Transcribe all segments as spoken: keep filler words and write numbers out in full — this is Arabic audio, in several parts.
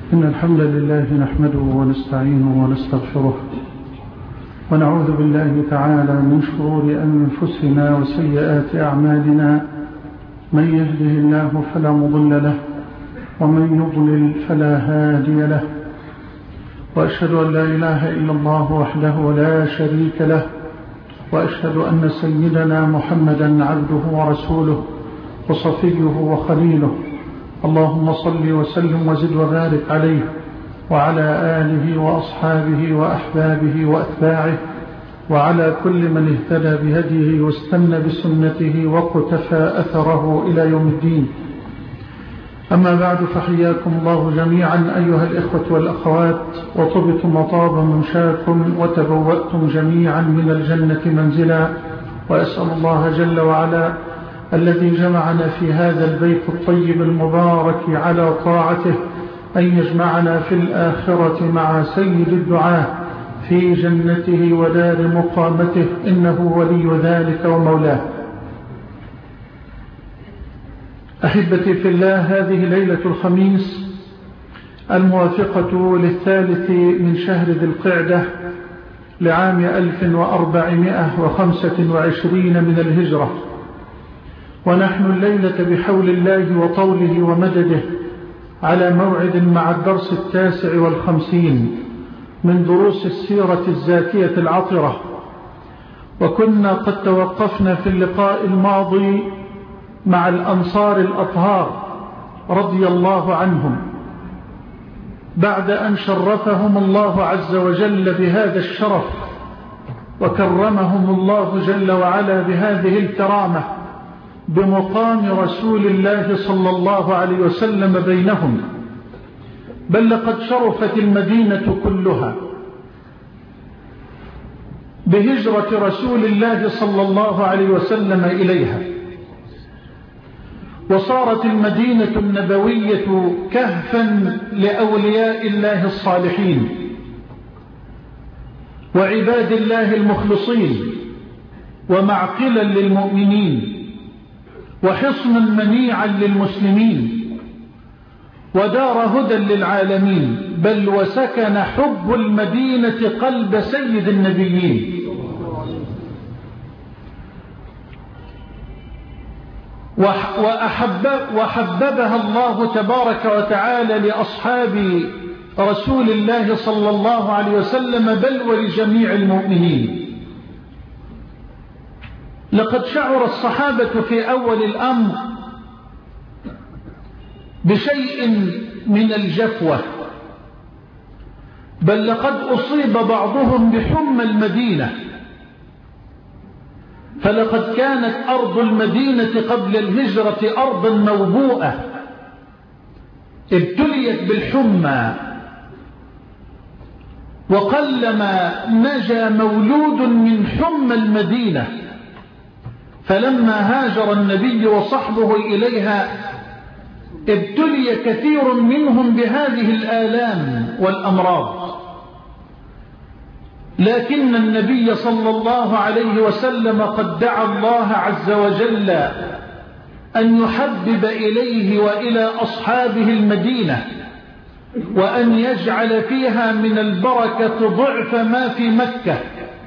إن الحمد لله نحمده ونستعينه ونستغفره ونعوذ بالله تعالى من شرور أنفسنا وسيئات أعمالنا. من يهده الله فلا مضل له ومن يضلل فلا هادي له، وأشهد أن لا إله إلا الله وحده لا شريك له، وأشهد أن سيدنا محمدا عبده ورسوله وصفيه وخليله. اللهم صل وسلم وزد وبارك عليه وعلى آله وأصحابه وأحبابه وأتباعه وعلى كل من اهتدى بهديه واستنى بسنته وقتفى أثره إلى يوم الدين. أما بعد، فحياكم الله جميعا أيها الإخوة والأخوات، وطبتم وطاب ممشاكم وتبوأتم جميعا من الجنة منزلا، وأسأل الله جل وعلا الذي جمعنا في هذا البيت الطيب المبارك على طاعته أن يجمعنا في الآخرة مع سيد الدعاء في جنته ودار مقامته، إنه ولي ذلك ومولاه. أحبتي في الله، هذه ليلة الخميس الموافقة للثالث من شهر ذي القعدة لعام ألف وأربعمائة وخمسة وعشرين من الهجرة، ونحن الليلة بحول الله وطوله ومدده على موعد مع الدرس التاسع والخمسين من دروس السيرة الزاكية العطرة. وكنا قد توقفنا في اللقاء الماضي مع الأنصار الأطهار رضي الله عنهم بعد أن شرفهم الله عز وجل بهذا الشرف وكرمهم الله جل وعلا بهذه الكرامة بمقام رسول الله صلى الله عليه وسلم بينهم. بل لقد شرفت المدينة كلها بهجرة رسول الله صلى الله عليه وسلم إليها، وصارت المدينة النبوية كهفا لأولياء الله الصالحين وعباد الله المخلصين، ومعقلا للمؤمنين، وحصنا منيعا للمسلمين، ودار هدى للعالمين. بل وسكن حب المدينة قلب سيد النبيين، وأحب وحببها الله تبارك وتعالى لأصحاب رسول الله صلى الله عليه وسلم، بل ولجميع المؤمنين. لقد شعر الصحابة في أول الأمر بشيء من الجفوة، بل لقد أصيب بعضهم بحمى المدينة، فلقد كانت أرض المدينة قبل الهجرة أرضا موبوءة ابتليت بالحمى، وقلما نجا مولود من حمى المدينة. فلما هاجر النبي وصحبه إليها ابتلي كثير منهم بهذه الآلام والأمراض، لكن النبي صلى الله عليه وسلم قد دعا الله عز وجل أن يحبب إليه وإلى أصحابه المدينة، وأن يجعل فيها من البركة ضعف ما في مكة،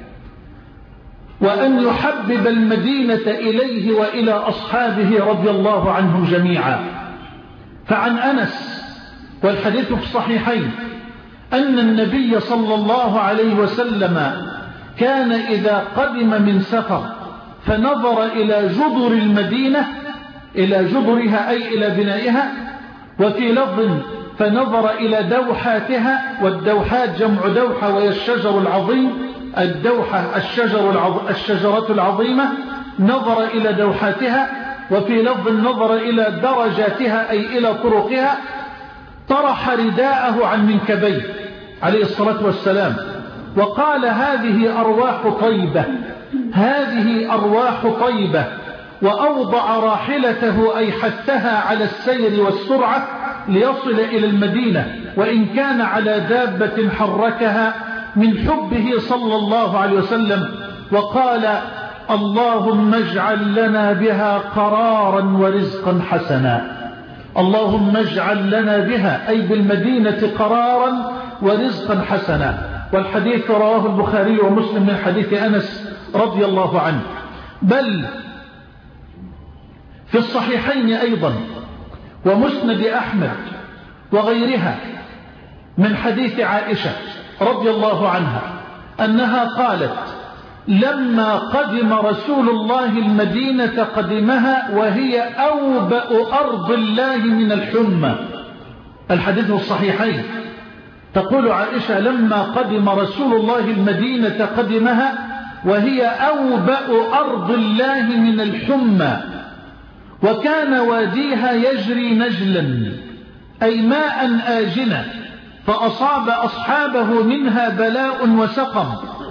وأن يحبب المدينة إليه وإلى أصحابه رضي الله عنهم جميعا. فعن أنس، والحديث في الصحيحين، أن النبي صلى الله عليه وسلم كان إذا قدم من سفر فنظر إلى جدر المدينة، إلى جدرها أي إلى بنائها، وفي لفظ فنظر إلى دوحاتها، والدوحات جمع دوحة وهي الشجر العظيم، الدوحة الشجر العظ... الشجرة العظيمة، نظر إلى دوحاتها، وفي لفظ نظر إلى درجاتها أي إلى طرقها، طرح رداءه عن منكبيه عليه الصلاة والسلام وقال: هذه أرواح طيبة، هذه أرواح طيبة. وأوضع راحلته أي حثها على السير والسرعة ليصل إلى المدينة، وإن كان على دابة حركها من حبه صلى الله عليه وسلم، وقال: اللهم اجعل لنا بها قرارا ورزقا حسنا. اللهم اجعل لنا بها أي بالمدينة قرارا ورزقا حسنا. والحديث رواه البخاري ومسلم من حديث أنس رضي الله عنه. بل في الصحيحين أيضا ومسند أحمد وغيرها من حديث عائشة رضي الله عنها أنها قالت لما قدم رسول الله المدينة قدمها وهي أوبأ أرض الله من الحمى. الحديث الصحيحين تقول عائشة لما قدم رسول الله المدينة قدمها وهي أوبأ أرض الله من الحمى وكان واديها يجري نجلا أي ماء آجنا فأصاب أصحابه منها بلاء وسقم.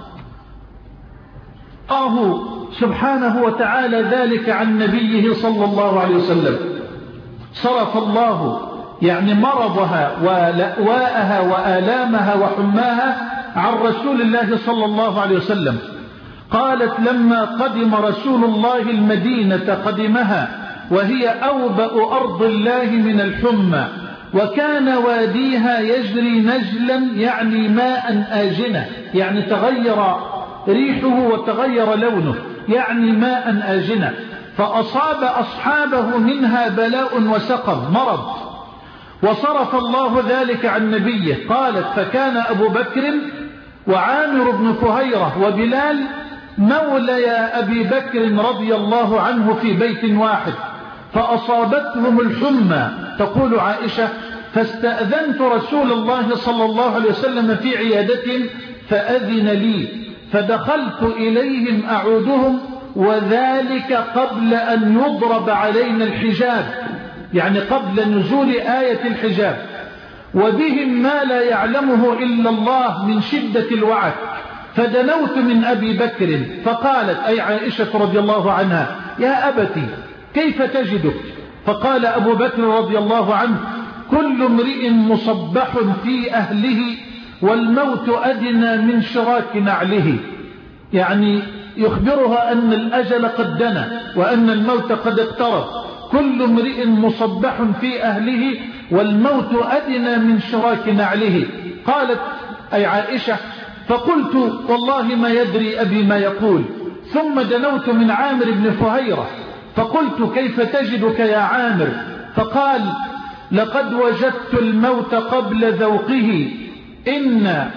الله سبحانه وتعالى ذلك عن نبيه صلى الله عليه وسلم. صرف الله يعني مرضها ولأواءها وآلامها وحماها عن رسول الله صلى الله عليه وسلم. قالت لما قدم رسول الله المدينة قدمها وهي أوبأ أرض الله من الحمى وكان واديها يجري نجلا يعني ماء آجنة يعني تغير ريحه وتغير لونه يعني ماء آجنة فأصاب أصحابه منها بلاء وسقم مرض وصرف الله ذلك عن نبيه. قالت فكان أبو بكر وعامر بن فهيرة وبلال مولى أبي بكر رضي الله عنه في بيت واحد فأصابتهم الحمى. تقول عائشة فاستأذنت رسول الله صلى الله عليه وسلم في عيادتهم فأذن لي فدخلت إليهم أعودهم وذلك قبل أن يضرب علينا الحجاب يعني قبل نزول آية الحجاب وبهم ما لا يعلمه إلا الله من شدة الوعك. فدنوت من أبي بكر فقالت أي عائشة رضي الله عنها يا أبتي كيف تجدك؟ فقال أبو بكر رضي الله عنه كل امرئ مصبح في أهله والموت أدنى من شراك نعله. يعني يخبرها أن الأجل قد دنا وأن الموت قد اقترب. كل امرئ مصبح في أهله والموت أدنى من شراك نعله. قالت أي عائشة فقلت والله ما يدري أبي ما يقول. ثم دنوت من عامر بن فهيرة فقلت كيف تجدك يا عامر؟ فقال لقد وجدت الموت قبل ذوقه إن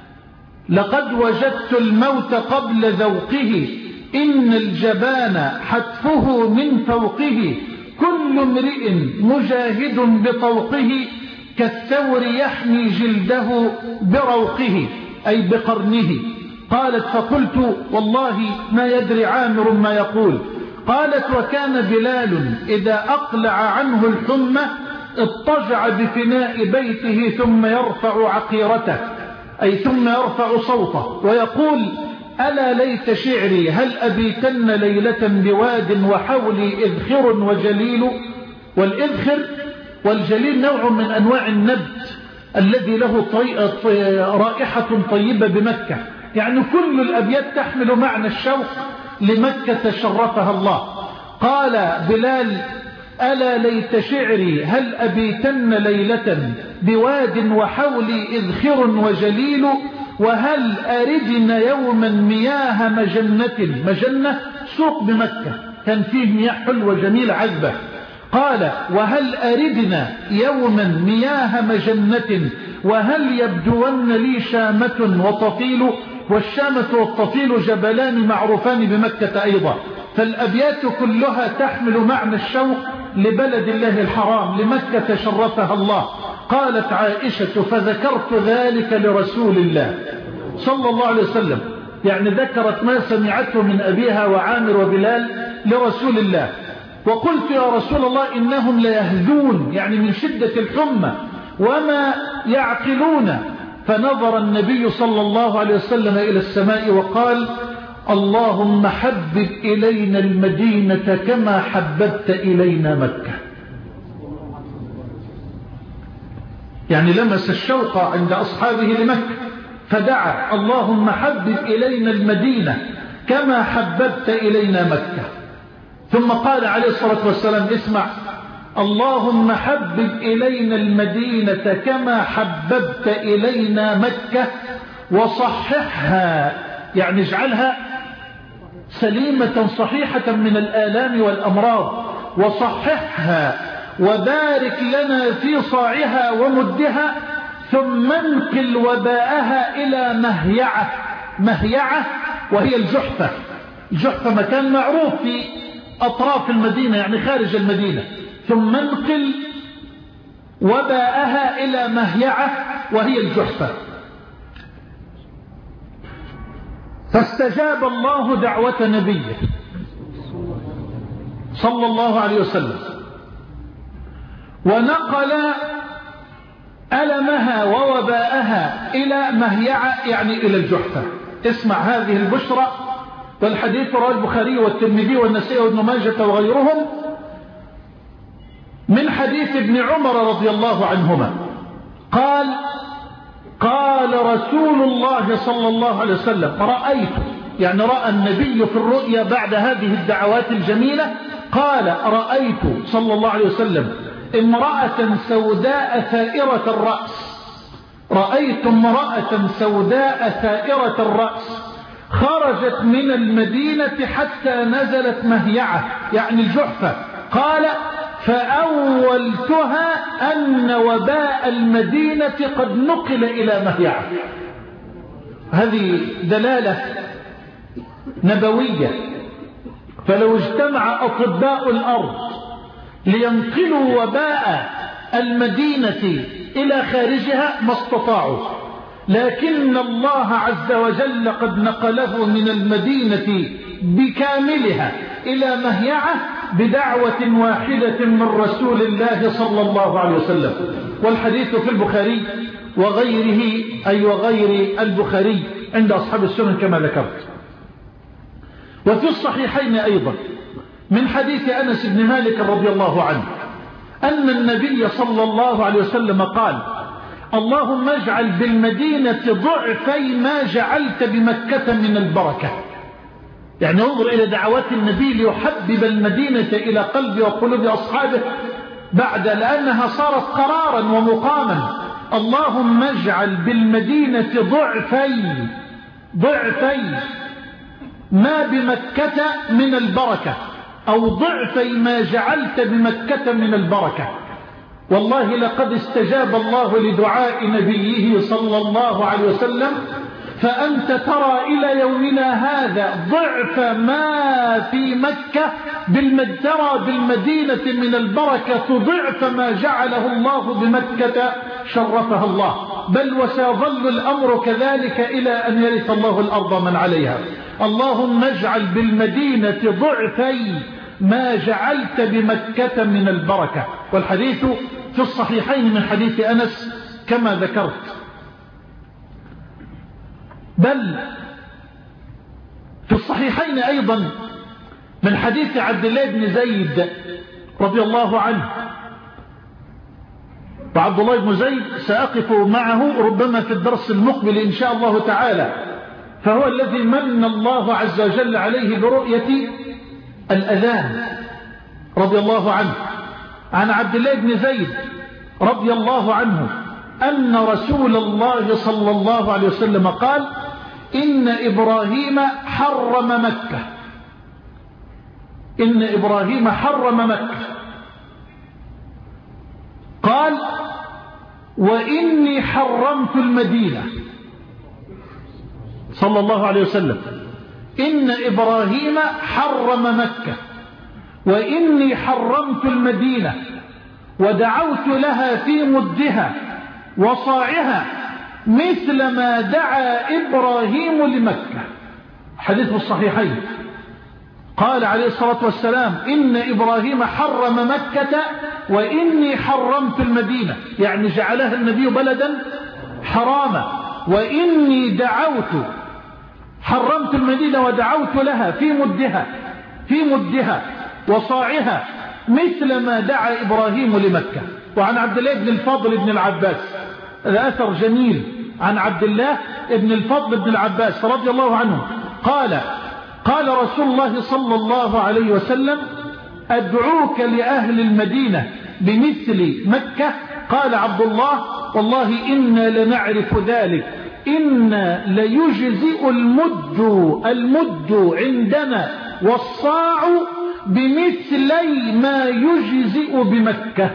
لقد وجدت الموت قبل ذوقه إن الجبان حتفه من فوقه كل امرئ مجاهد بطوقه كالثور يحمي جلده بروقه أي بقرنه. قالت فقلت والله ما يدري عامر ما يقول. قالت وكان بلال إذا أقلع عنه الحمى اضطجع بفناء بيته ثم يرفع عقيرته أي ثم يرفع صوته ويقول ألا ليت شعري هل أبيتن ليلة بواد وحولي إذخر وجليل. والإذخر والجليل نوع من أنواع النبت الذي له رائحة طيبة بمكة. يعني كل الأبيات تحمل معنى الشوق لمكة شرفها الله. قال بلال ألا ليت شعري هل أبيتن ليلة بواد وحولي إذخر وجليل وهل أردن يوما مياه مجنة. مجنة سوق بمكة كان فيه مياه حلوة جميلة عذبة. قال وهل أردنا يوما مياه مجنة وهل يبدون لي شامة وطفيل. والشامة والطفيل جبلان معروفان بمكة أيضا. فالأبيات كلها تحمل معنى الشوق لبلد الله الحرام لمكة شرفها الله. قالت عائشة فذكرت ذلك لرسول الله صلى الله عليه وسلم يعني ذكرت ما سمعته من أبيها وعامر وبلال لرسول الله. وقلت يا رسول الله إنهم ليهذون يعني من شدة الحمى وما يعقلون. فنظر النبي صلى الله عليه وسلم إلى السماء وقال اللهم حبب إلينا المدينة كما حببت إلينا مكة. يعني لمس الشوق عند أصحابه لمكة فدعا اللهم حبب إلينا المدينة كما حببت إلينا مكة. ثم قال عليه الصلاة والسلام اسمع اللهم حبب إلينا المدينة كما حببت إلينا مكة وصححها، يعني اجعلها سليمة صحيحة من الآلام والأمراض، وصححها وبارك لنا في صاعها ومدها، ثم انقل وباءها إلى مهيعة. مهيعة وهي الجحفة. الجحفة مكان معروف في أطراف المدينة يعني خارج المدينة. ثم انقل وباءها إلى مهيعة وهي الجحفة. فاستجاب الله دعوة نبيه صلى الله عليه وسلم، ونقل ألمها ووباءها إلى مهيعة يعني إلى الجحفة. اسمع هذه البشرى، والحديث رواه البخاري والترمذي والنسائي وابن ماجه وغيرهم من حديث ابن عمر رضي الله عنهما قال: قال رسول الله صلى الله عليه وسلم: رأيت، يعني رأى النبي في الرؤيا بعد هذه الدعوات الجميلة، قال: رأيت صلى الله عليه وسلم امرأة سوداء ثائرة الرأس. رأيت امرأة سوداء ثائرة الرأس خرجت من المدينة حتى نزلت مهيعة يعني الجحفة. قال: فأولتها أن وباء المدينة قد نقل إلى مهيعة. هذه دلالة نبوية. فلو اجتمع أطباء الأرض لينقلوا وباء المدينة إلى خارجها ما استطاعوا، لكن الله عز وجل قد نقله من المدينة بكاملها إلى مهيعة بدعوة واحدة من رسول الله صلى الله عليه وسلم. والحديث في البخاري وغيره، أي وغير البخاري عند أصحاب السنن كما ذكرت. وفي الصحيحين أيضا من حديث أنس بن مالك رضي الله عنه أن النبي صلى الله عليه وسلم قال: اللهم اجعل بالمدينة ضعفي ما جعلت بمكة من البركة. يعني انظر إلى دعوات النبي ليحبب المدينة إلى قلب وقلوب أصحابه بعد لأنها صارت قرارا ومقاما. اللهم اجعل بالمدينة ضعفي ضعفي ما بمكة من البركة، أو ضعفي ما جعلت بمكة من البركة. والله لقد استجاب الله لدعاء نبيه صلى الله عليه وسلم، فأنت ترى إلى يومنا هذا ضعف ما في مكة ترى بالمدينة من البركة ضعف ما جعله الله بمكة شرفها الله، بل وسيظل الأمر كذلك إلى أن يرث الله الأرض من عليها. اللهم اجعل بالمدينة ضعفي ما جعلت بمكة من البركة. والحديث في الصحيحين من حديث أنس كما ذكرت. بل في الصحيحين أيضا من حديث عبد الله بن زيد رضي الله عنه. وعبد الله بن زيد سأقف معه ربما في الدرس المقبل إن شاء الله تعالى، فهو الذي من الله عز وجل عليه برؤية الأذان رضي الله عنه. عن عبد الله بن زيد رضي الله عنه أن رسول الله صلى الله عليه وسلم قال: إن إبراهيم حرم مكة. إن إبراهيم حرم مكة. قال: وإني حرمت المدينة. صلى الله عليه وسلم: إن إبراهيم حرم مكة وإني حرمت المدينة ودعوت لها في مدها وصاعها مثل ما دعا إبراهيم لمكة. حديث الصحيحين. قال عليه الصلاة والسلام: إن إبراهيم حرم مكة وإني حرمت المدينة، يعني جعلها النبي بلدا حراما. وإني دعوت حرمت المدينة ودعوت لها في مدها في مدها وصاعها مثل ما دعا إبراهيم لمكة. وعن عبد الله بن الفضل بن العباس، هذا أثر جميل عن عبد الله بن الفضل بن العباس رضي الله عنه قال: قال رسول الله صلى الله عليه وسلم: أدعوك لأهل المدينة بمثل مكة؟ قال عبد الله: والله إنا لنعرف ذلك، إنا ليجزئ المد المد عندنا والصاع بمثلي ما يجزئ بمكة،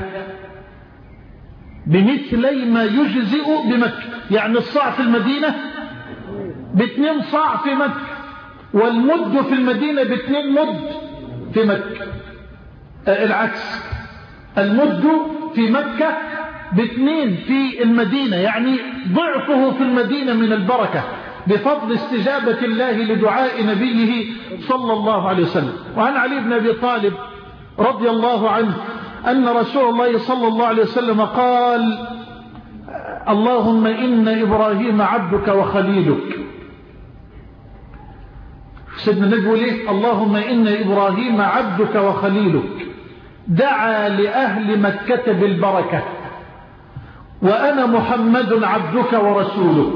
بمثلي ما يجزئ بمكة، يعني الصاع في المدينة باثنين صاع في مكة، والمد في المدينة باثنين مد في مكة. العكس، المد في مكة باثنين في المدينة، يعني ضعفه في المدينة من البركة بفضل استجابة الله لدعاء نبيه صلى الله عليه وسلم. وعن علي بن أبي طالب رضي الله عنه أن رسول الله صلى الله عليه وسلم قال: اللهم إن إبراهيم عبدك وخليلك. سيدنا النبي يقول إيه؟ اللهم إن إبراهيم عبدك وخليلك دعا لأهل مكة بالبركة، وأنا محمد عبدك ورسولك،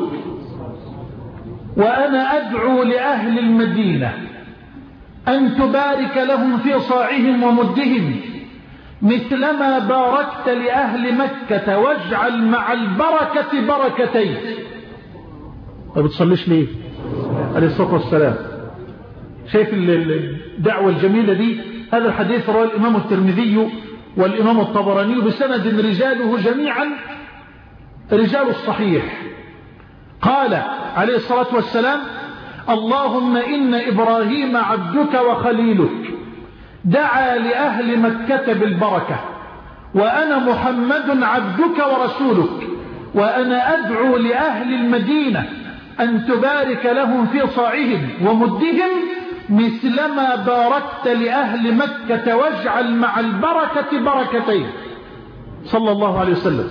وأنا أدعو لأهل المدينة أن تبارك لهم في صاعهم ومدهم مثلما باركت لأهل مكة، واجعل مع البركة بركتين. ما بتصليش ليه عليه الصلاة والسلام؟ شايف الدعوة الجميلة دي؟ هذا الحديث رواه الإمام الترمذي والإمام الطبراني بسند رجاله جميعا رجال الصحيح. قال عليه الصلاة والسلام: اللهم إن إبراهيم عبدك وخليلك دعا لأهل مكة بالبركة، وأنا محمد عبدك ورسولك، وأنا أدعو لأهل المدينة أن تبارك لهم في صاعهم ومدهم مثلما باركت لأهل مكة، واجعل مع البركة بركتين. صلى الله عليه وسلم.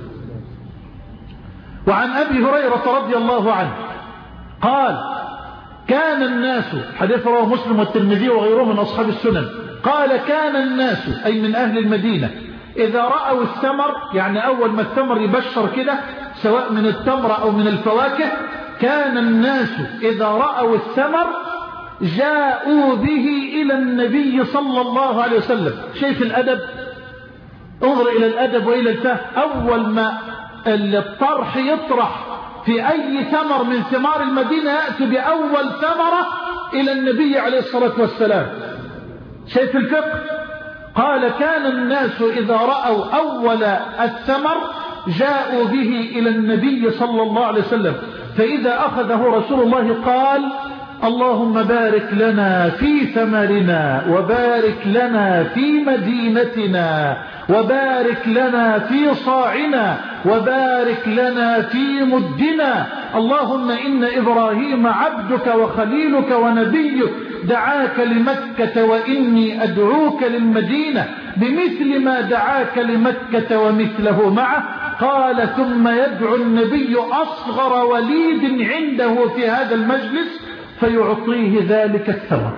وعن أبي هريرة رضي الله عنه قال: كان الناس، حديث رواه مسلم والترمذي وغيره من أصحاب السنن، قال: كان الناس أي من أهل المدينة إذا رأوا الثمر، يعني أول ما الثمر يبشر كده سواء من التمر أو من الفواكه، كان الناس إذا رأوا الثمر جاءوا به إلى النبي صلى الله عليه وسلم. شايف الأدب؟ انظر إلى الأدب وإلى الفهم. أول ما الطرح يطرح في أي ثمر من ثمار المدينة يأتي بأول ثمرة إلى النبي عليه الصلاة والسلام. شايف الفقه؟ قال: كان الناس إذا رأوا أول الثمر جاءوا به إلى النبي صلى الله عليه وسلم، فإذا أخذه رسول الله قال: اللهم بارك لنا في ثمرنا، وبارك لنا في مدينتنا، وبارك لنا في صاعنا، وبارك لنا في مدنا. اللهم إن إبراهيم عبدك وخليلك ونبيك دعاك لمكة، وإني أدعوك للمدينة بمثل ما دعاك لمكة ومثله معه. قال: ثم يدعو النبي أصغر وليد عنده في هذا المجلس فيعطيه ذلك الثمر.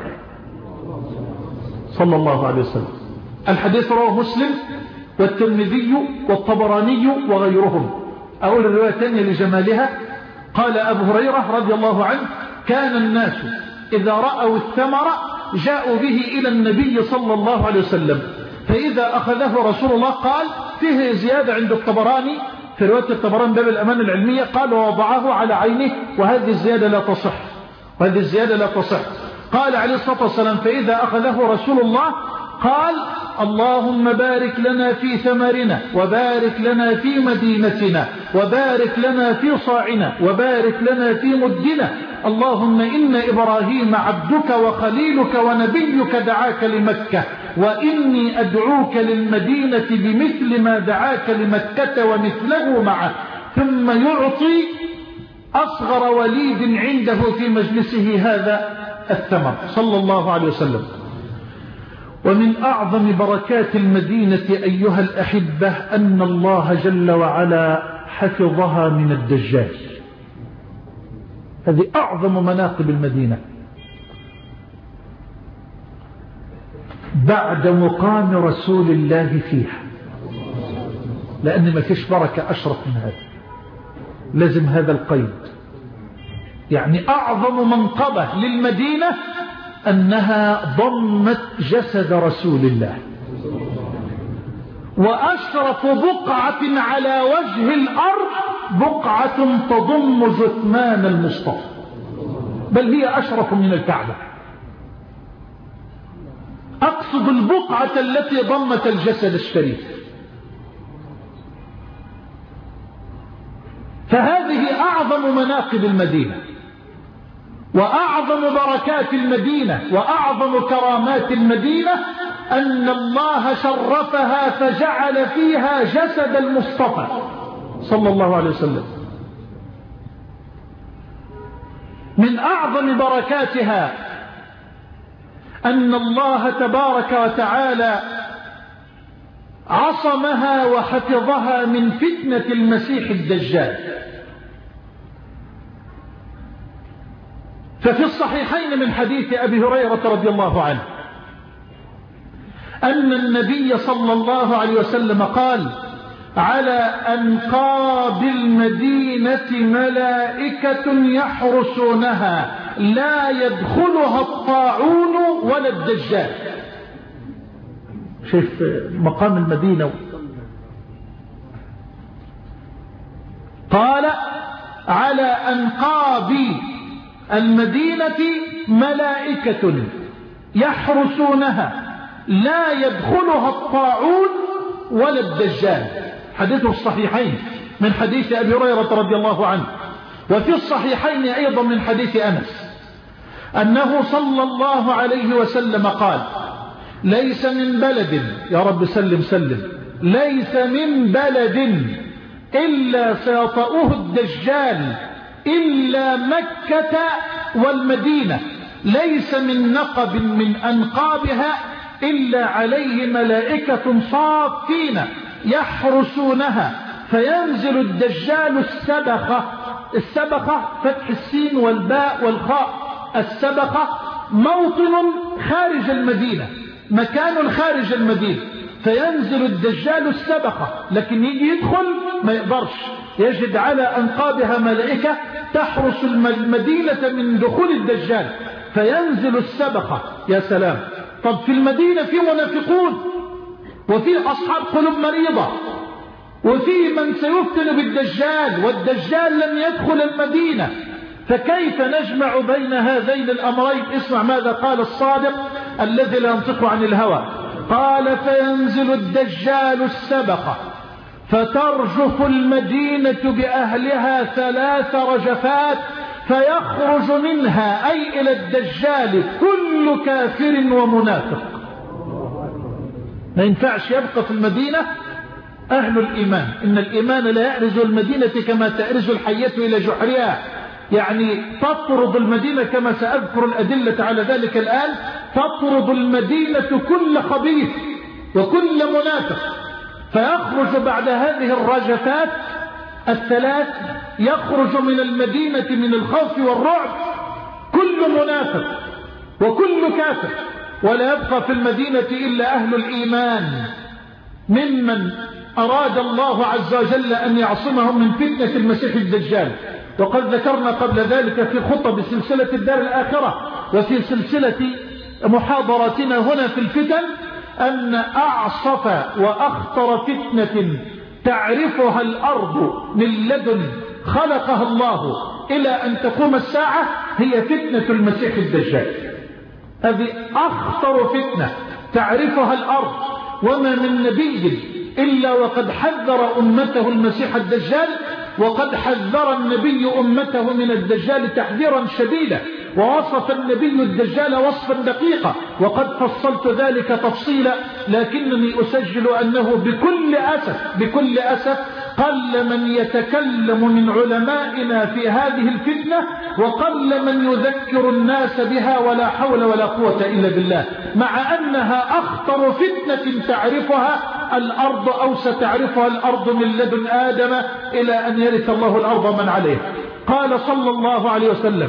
صلى الله عليه وسلم. الحديث رواه مسلم والترمذي والطبراني وغيرهم. أقول الرواية الثانية لجمالها. قال أبو هريرة رضي الله عنه: كان الناس إذا رأوا الثمر جاءوا به إلى النبي صلى الله عليه وسلم، فإذا أخذه رسول الله قال، فيه زيادة عند الطبراني في رواية الطبراني باب الأمانة العلمية، قال: ووضعه على عينه، وهذه الزيادة لا تصح، وهذه الزيادة لا تصح. قال عليه الصلاة والسلام: فإذا أخذه رسول الله قال: اللهم بارك لنا في ثمرنا، وبارك لنا في مدينتنا، وبارك لنا في صاعنا، وبارك لنا في مدنا. اللهم إن إبراهيم عبدك وخليلك ونبيك دعاك لمكة، وإني أدعوك للمدينة بمثل ما دعاك لمكة ومثله معه. ثم يعطي أصغر وليد عنده في مجلسه هذا الثمر. صلى الله عليه وسلم. ومن أعظم بركات المدينة أيها الأحبة أن الله جل وعلا حفظها من الدجال. هذه أعظم مناقب المدينة بعد مقام رسول الله فيها، لأن ما فيش بركة أشرف من هذا. لازم هذا القيد. يعني أعظم منقبة للمدينة أنها ضمت جسد رسول الله، وأشرف بقعة على وجه الأرض بقعة تضم جثمان المصطفى، بل هي أشرف من الكعبة. أقصد البقعة التي ضمت الجسد الشريف. فهذه أعظم مناقب المدينة وأعظم بركات المدينة وأعظم كرامات المدينة، أن الله شرفها فجعل فيها جسد المصطفى صلى الله عليه وسلم. من أعظم بركاتها أن الله تبارك وتعالى عصمها وحفظها من فتنة المسيح الدجال. ففي الصحيحين من حديث أبي هريرة رضي الله عنه أن النبي صلى الله عليه وسلم قال: على أنقاب المدينة ملائكة يحرسونها لا يدخلها الطاعون ولا الدجال. شوف مقام المدينة. قال: على أنقاب المدينة ملائكة يحرسونها لا يدخلها الطاعون ولا الدجال. حديث الصحيحين من حديث أبي هريرة رضي الله عنه. وفي الصحيحين أيضا من حديث أنس أنه صلى الله عليه وسلم قال: ليس من بلد، يا رب سلم سلم، ليس من بلد إلا سيطأه الدجال إلا مكة والمدينة، ليس من نقب من أنقابها إلا عليه ملائكة صافين يحرسونها، فينزل الدجال السبخة. السبخة فتح السين والباء والخاء. السبخة موطن خارج المدينة، مكان خارج المدينة، فينزل الدجال السبخة، لكن يجي يدخل ما يقدرش، يجد على أنقابها ملائكة تحرس المدينة من دخول الدجال، فينزل السبخة. يا سلام. طب في المدينة في منافقون وفي أصحاب قلوب مريضة وفي من سيفتن بالدجال، والدجال لم يدخل المدينة، فكيف نجمع بين هذين الأمرين؟ اسمع ماذا قال الصادق الذي لا ينطق عن الهوى. قال: فينزل الدجال السبخة فترجف المدينة بأهلها ثلاث رجفات، فيخرج منها أي إلى الدجال كل كافر ومنافق. ما ينفعش يبقى في المدينة أهل الإيمان. إن الإيمان لا يأرز المدينة كما تأرز الحية إلى جحرها، يعني تطرد المدينة كما سأذكر الأدلة على ذلك الآن. تطرد المدينة كل خبيث وكل منافق، فيخرج بعد هذه الرجفات الثلاث، يخرج من المدينة من الخوف والرعب كل منافق وكل كافر، ولا يبقى في المدينة إلا أهل الإيمان ممن أراد الله عز وجل أن يعصمهم من فتنة المسيح الدجال. وقد ذكرنا قبل ذلك في خطب سلسلة الدار الآخرة وفي سلسلة محاضراتنا هنا في الفتن أن أعصف وأخطر فتنة تعرفها الأرض من لدن خلقها الله إلى أن تقوم الساعة هي فتنة المسيح الدجال. هذه أخطر فتنة تعرفها الأرض، وما من نبي إلا وقد حذر أمته المسيح الدجال، وقد حذر النبي أمته من الدجال تحذيرا شديدا، ووصف النبي الدجال وصفا دقيقا، وقد فصلت ذلك تفصيلا، لكنني أسجل أنه بكل أسف بكل أسف قل من يتكلم من علمائنا في هذه الفتنة، وقل من يذكر الناس بها، ولا حول ولا قوة إلا بالله، مع أنها أخطر فتنة تعرفها الأرض أو ستعرفها الأرض من لدن آدم إلى أن يرث الله الأرض من عليه. قال صلى الله عليه وسلم: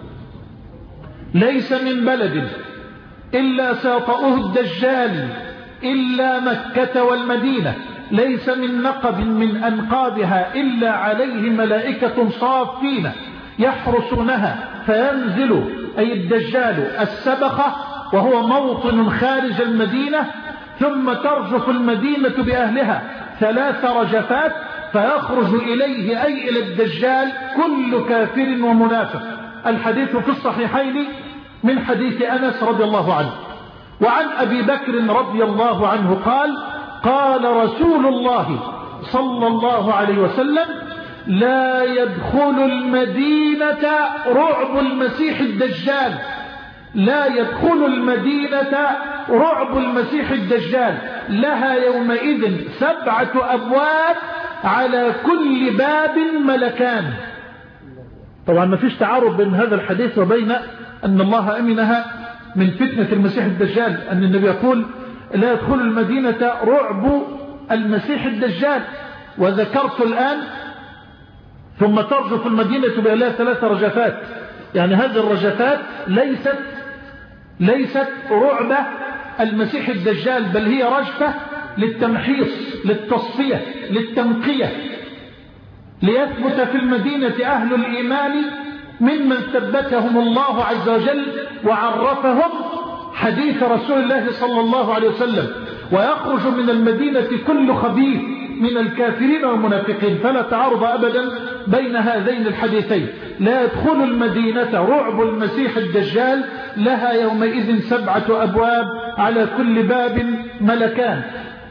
ليس من بلد إلا سيطأه الدجال إلا مكة والمدينة، ليس من نقب من أنقابها إلا عليه ملائكة صافين يحرسونها، فينزل أي الدجال السبخة وهو موطن خارج المدينة، ثم ترجف المدينة بأهلها ثلاث رجفات فيخرج إليه أي إلى الدجال كل كافر ومنافق. الحديث في الصحيحين من حديث أنس رضي الله عنه. وعن أبي بكر رضي الله عنه قال قال رسول الله صلى الله عليه وسلم لا يدخل المدينة رعب المسيح الدجال لا يدخل المدينة رعب المسيح الدجال لها يومئذ سبعة أبواب على كل باب ملكان. طبعا ما فيش تعارض بين هذا الحديث وبين أن الله أمنها من فتنة المسيح الدجال، أن النبي يقول لا يدخل المدينة رعب المسيح الدجال. وذكرت الآن ثم ترجف المدينة بأهلها ثلاث رجفات، يعني هذه الرجفات ليست ليست رعب المسيح الدجال، بل هي رجفة للتمحيص للتصفية للتنقية، ليثبت في المدينة أهل الإيمان ممن ثبتهم الله عز وجل وعرفهم حديث رسول الله صلى الله عليه وسلم، ويخرج من المدينة كل خبيث من الكافرين والمنافقين. فلا تعارض أبدا بين هذين الحديثين. لا يدخل المدينة رعب المسيح الدجال لها يومئذ سبعة أبواب على كل باب ملكان.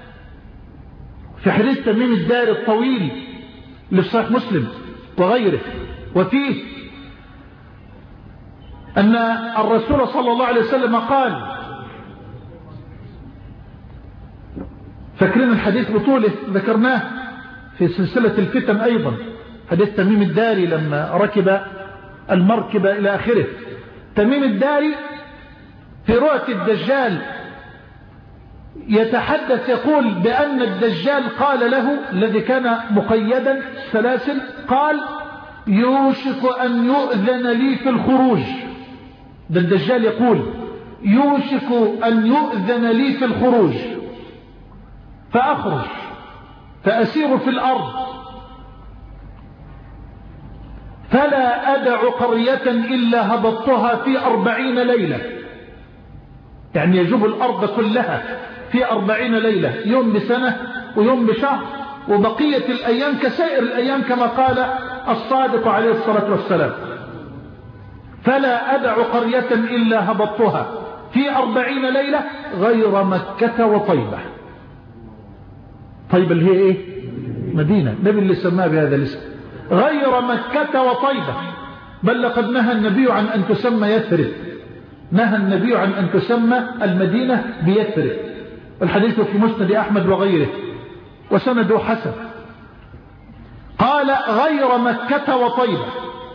في حديث تميم الدار الطويل لصحيح مسلم وغيره، وفيه أن الرسول صلى الله عليه وسلم قال، فاكرين الحديث بطوله ذكرناه في سلسلة الفتن أيضا، حديث تميم الداري لما ركب المركبة إلى آخره. تميم الداري في رؤية الدجال يتحدث يقول بأن الدجال قال له الذي كان مقيدا سلاسل، قال يوشك أن يؤذن لي في الخروج. ده الدجال يقول يوشك أن يؤذن لي في الخروج فأخرج فأسير في الأرض فلا أدع قرية إلا هبطتها في أربعين ليلة، يعني يجوب الأرض كلها في أربعين ليلة، يوم بسنة ويوم بشهر وبقية الأيام كسائر الأيام كما قال الصادق عليه الصلاة والسلام. فلا أدع قرية إلا هبطتها في أربعين ليلة غير مكة وطيبة. طيبة اللي هي إيه؟ مدينة، النبي اللي سماها بهذا الاسم، غير مكة وطيبة. بل لقد نهى النبي عن أن تسمى يثرب، نهى النبي عن أن تسمى المدينة بيثرب. الحديث في مسند أحمد وغيره وسنده حسن. قال غير مكة وطيبة.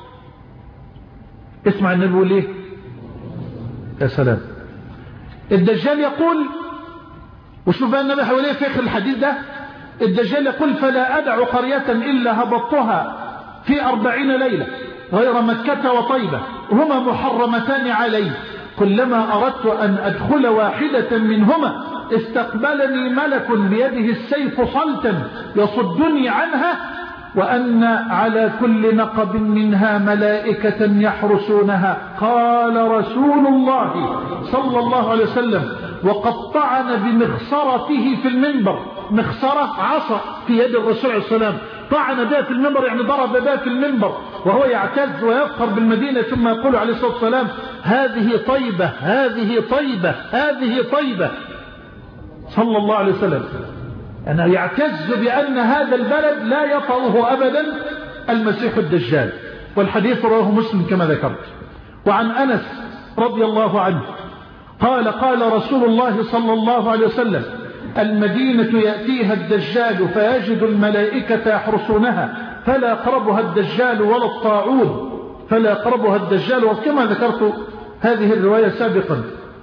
اسمع النبي يقول ايه؟ يا سلام. الدجال يقول، وشوف بقى النبي حواليه في آخر الحديث ده، الدجال يقول فلا أدع قرية إلا هبطتها في أربعين ليلة غير مكة وطيبة هما محرمتان علي، كلما أردت أن أدخل واحدة منهما استقبلني ملك بيده السيف صلتا يصدني عنها، وأن على كل نقب منها ملائكة يحرسونها. قال رسول الله صلى الله عليه وسلم وقد طعن بمخصرته في المنبر. مخصرة عصا في يد الرسول عليه السلام، طعن بها في المنبر يعني ضرب بها في المنبر وهو يعتز ويفخر بالمدينة، ثم يقول عليه الصلاة والسلام هذه طيبة هذه طيبة هذه طيبة صلى الله عليه وسلم. أنه يعتز بأن هذا البلد لا يطأه أبدا المسيح الدجال. والحديث رواه مسلم كما ذكرت. وعن أنس رضي الله عنه قال قال رسول الله صلى الله عليه وسلم المدينة يأتيها الدجال فيجد الملائكة يحرسونها فلا يقربها الدجال ولا الطاعون فلا يقربها الدجال، وكما ذكرت هذه الرواية سابقا.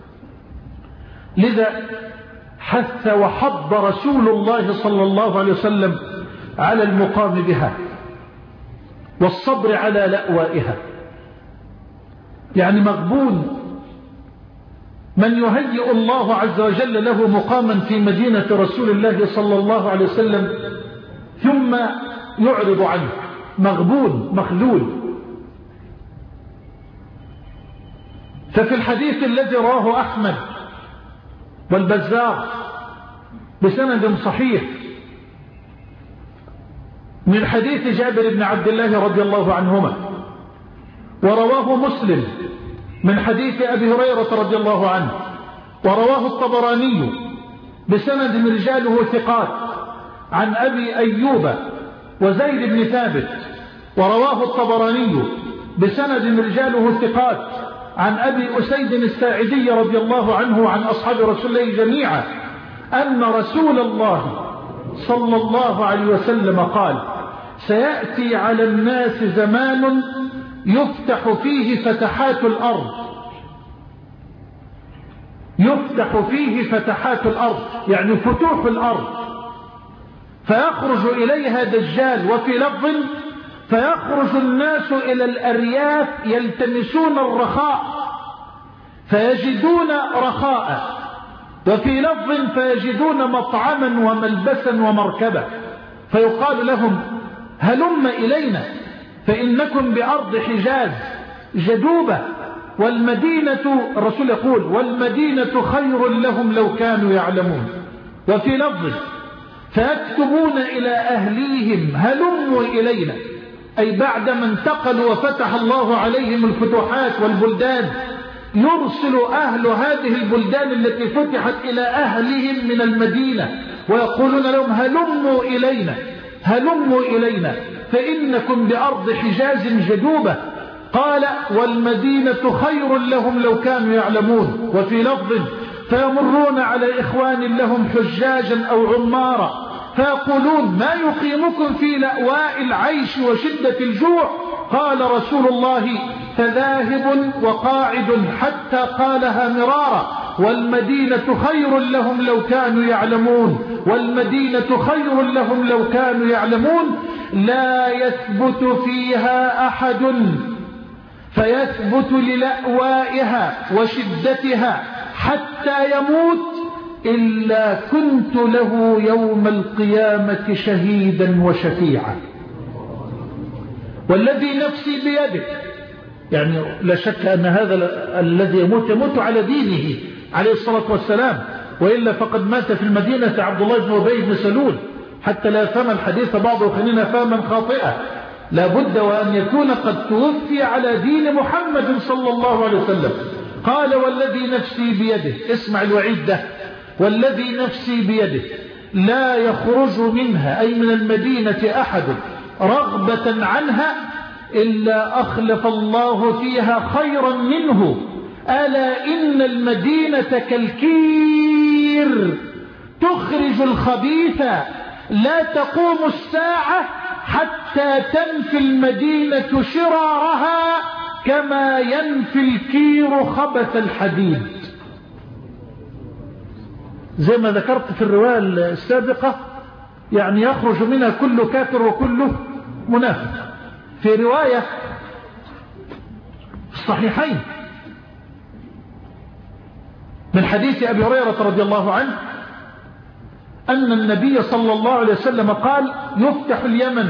لذا حث وحض رسول الله صلى الله عليه وسلم على المقام بها والصبر على لأوائها. يعني مغبون من يهيئ الله عز وجل له مقاما في مدينة رسول الله صلى الله عليه وسلم ثم يعرض عنه، مغبون مخذول. ففي الحديث الذي رواه أحمد والبزار بسند صحيح من حديث جابر بن عبد الله رضي الله عنهما، ورواه مسلم من حديث أبي هريرة رضي الله عنه، ورواه الطبراني بسند رجاله ثقات عن أبي أيوب وزيد بن ثابت، ورواه الطبراني بسند رجاله ثقات عن أبي أسيد الساعدي رضي الله عنه وعن أصحاب رسول الله جميعا أن رسول الله صلى الله عليه وسلم قال: سيأتي على الناس زمان يفتح فيه فتحات الأرض يفتح فيه فتحات الأرض يعني فتوح الأرض، فيخرج إليها دجال، وفي لفظ: فيخرج الناس إلى الأرياف يلتمسون الرخاء فيجدون رخاء، وفي لفظ: فيجدون مطعما وملبسا ومركبا، فيقال لهم: هلم إلينا فإنكم بأرض حجاز جدوبة، والمدينة، الرسول يقول: والمدينة خير لهم لو كانوا يعلمون. وفي لفظ: فيكتبون إلى أهليهم هلموا إلينا، أي بعدما انتقلوا وفتح الله عليهم الفتوحات والبلدان يرسل أهل هذه البلدان التي فتحت إلى أهلهم من المدينة ويقولون لهم: هلموا إلينا هلموا إلينا فإنكم بأرض حجاز جدوبة. قال: والمدينة خير لهم لو كانوا يعلمون. وفي لفظ: فيمرون على إخوان لهم حجاجا أو عمارا فيقولون: ما يقيمكم في لأواء العيش وشدة الجوع؟ قال رسول الله: فذاهب وقاعد، حتى قالها مرارا: والمدينة خير لهم لو كانوا يعلمون والمدينة خير لهم لو كانوا يعلمون. لا يثبت فيها أحد فيثبت للأوائها وشدتها حتى يموت إلا كنت له يوم القيامة شهيدا وشفيعا. والذي نفسي بيده، يعني لا شك أن هذا الذي يموت يموت على دينه عليه الصلاة والسلام، وإلا فقد مات في المدينة عبد الله بن أبي بن سلول، حتى لا يفهم الحديث بعض خلينا فهما خاطئا. لا بد وأن يكون قد توفي على دين محمد صلى الله عليه وسلم. قال: والذي نفسي بيده، اسمع الوعيد ده: والذي نفسي بيده لا يخرج منها أي من المدينة أحد رغبة عنها إلا أخلف الله فيها خيرا منه. ألا إن المدينة كالكير تخرج الخبيث، لا تقوم الساعة حتى تنفي المدينة شرارها كما ينفي الكير خبث الحديد. زي ما ذكرت في الرواية السابقة، يعني يخرج منها كل كافر وكل منافق. في رواية الصحيحين من حديث أبي هريرة رضي الله عنه أن النبي صلى الله عليه وسلم قال: يفتح اليمن،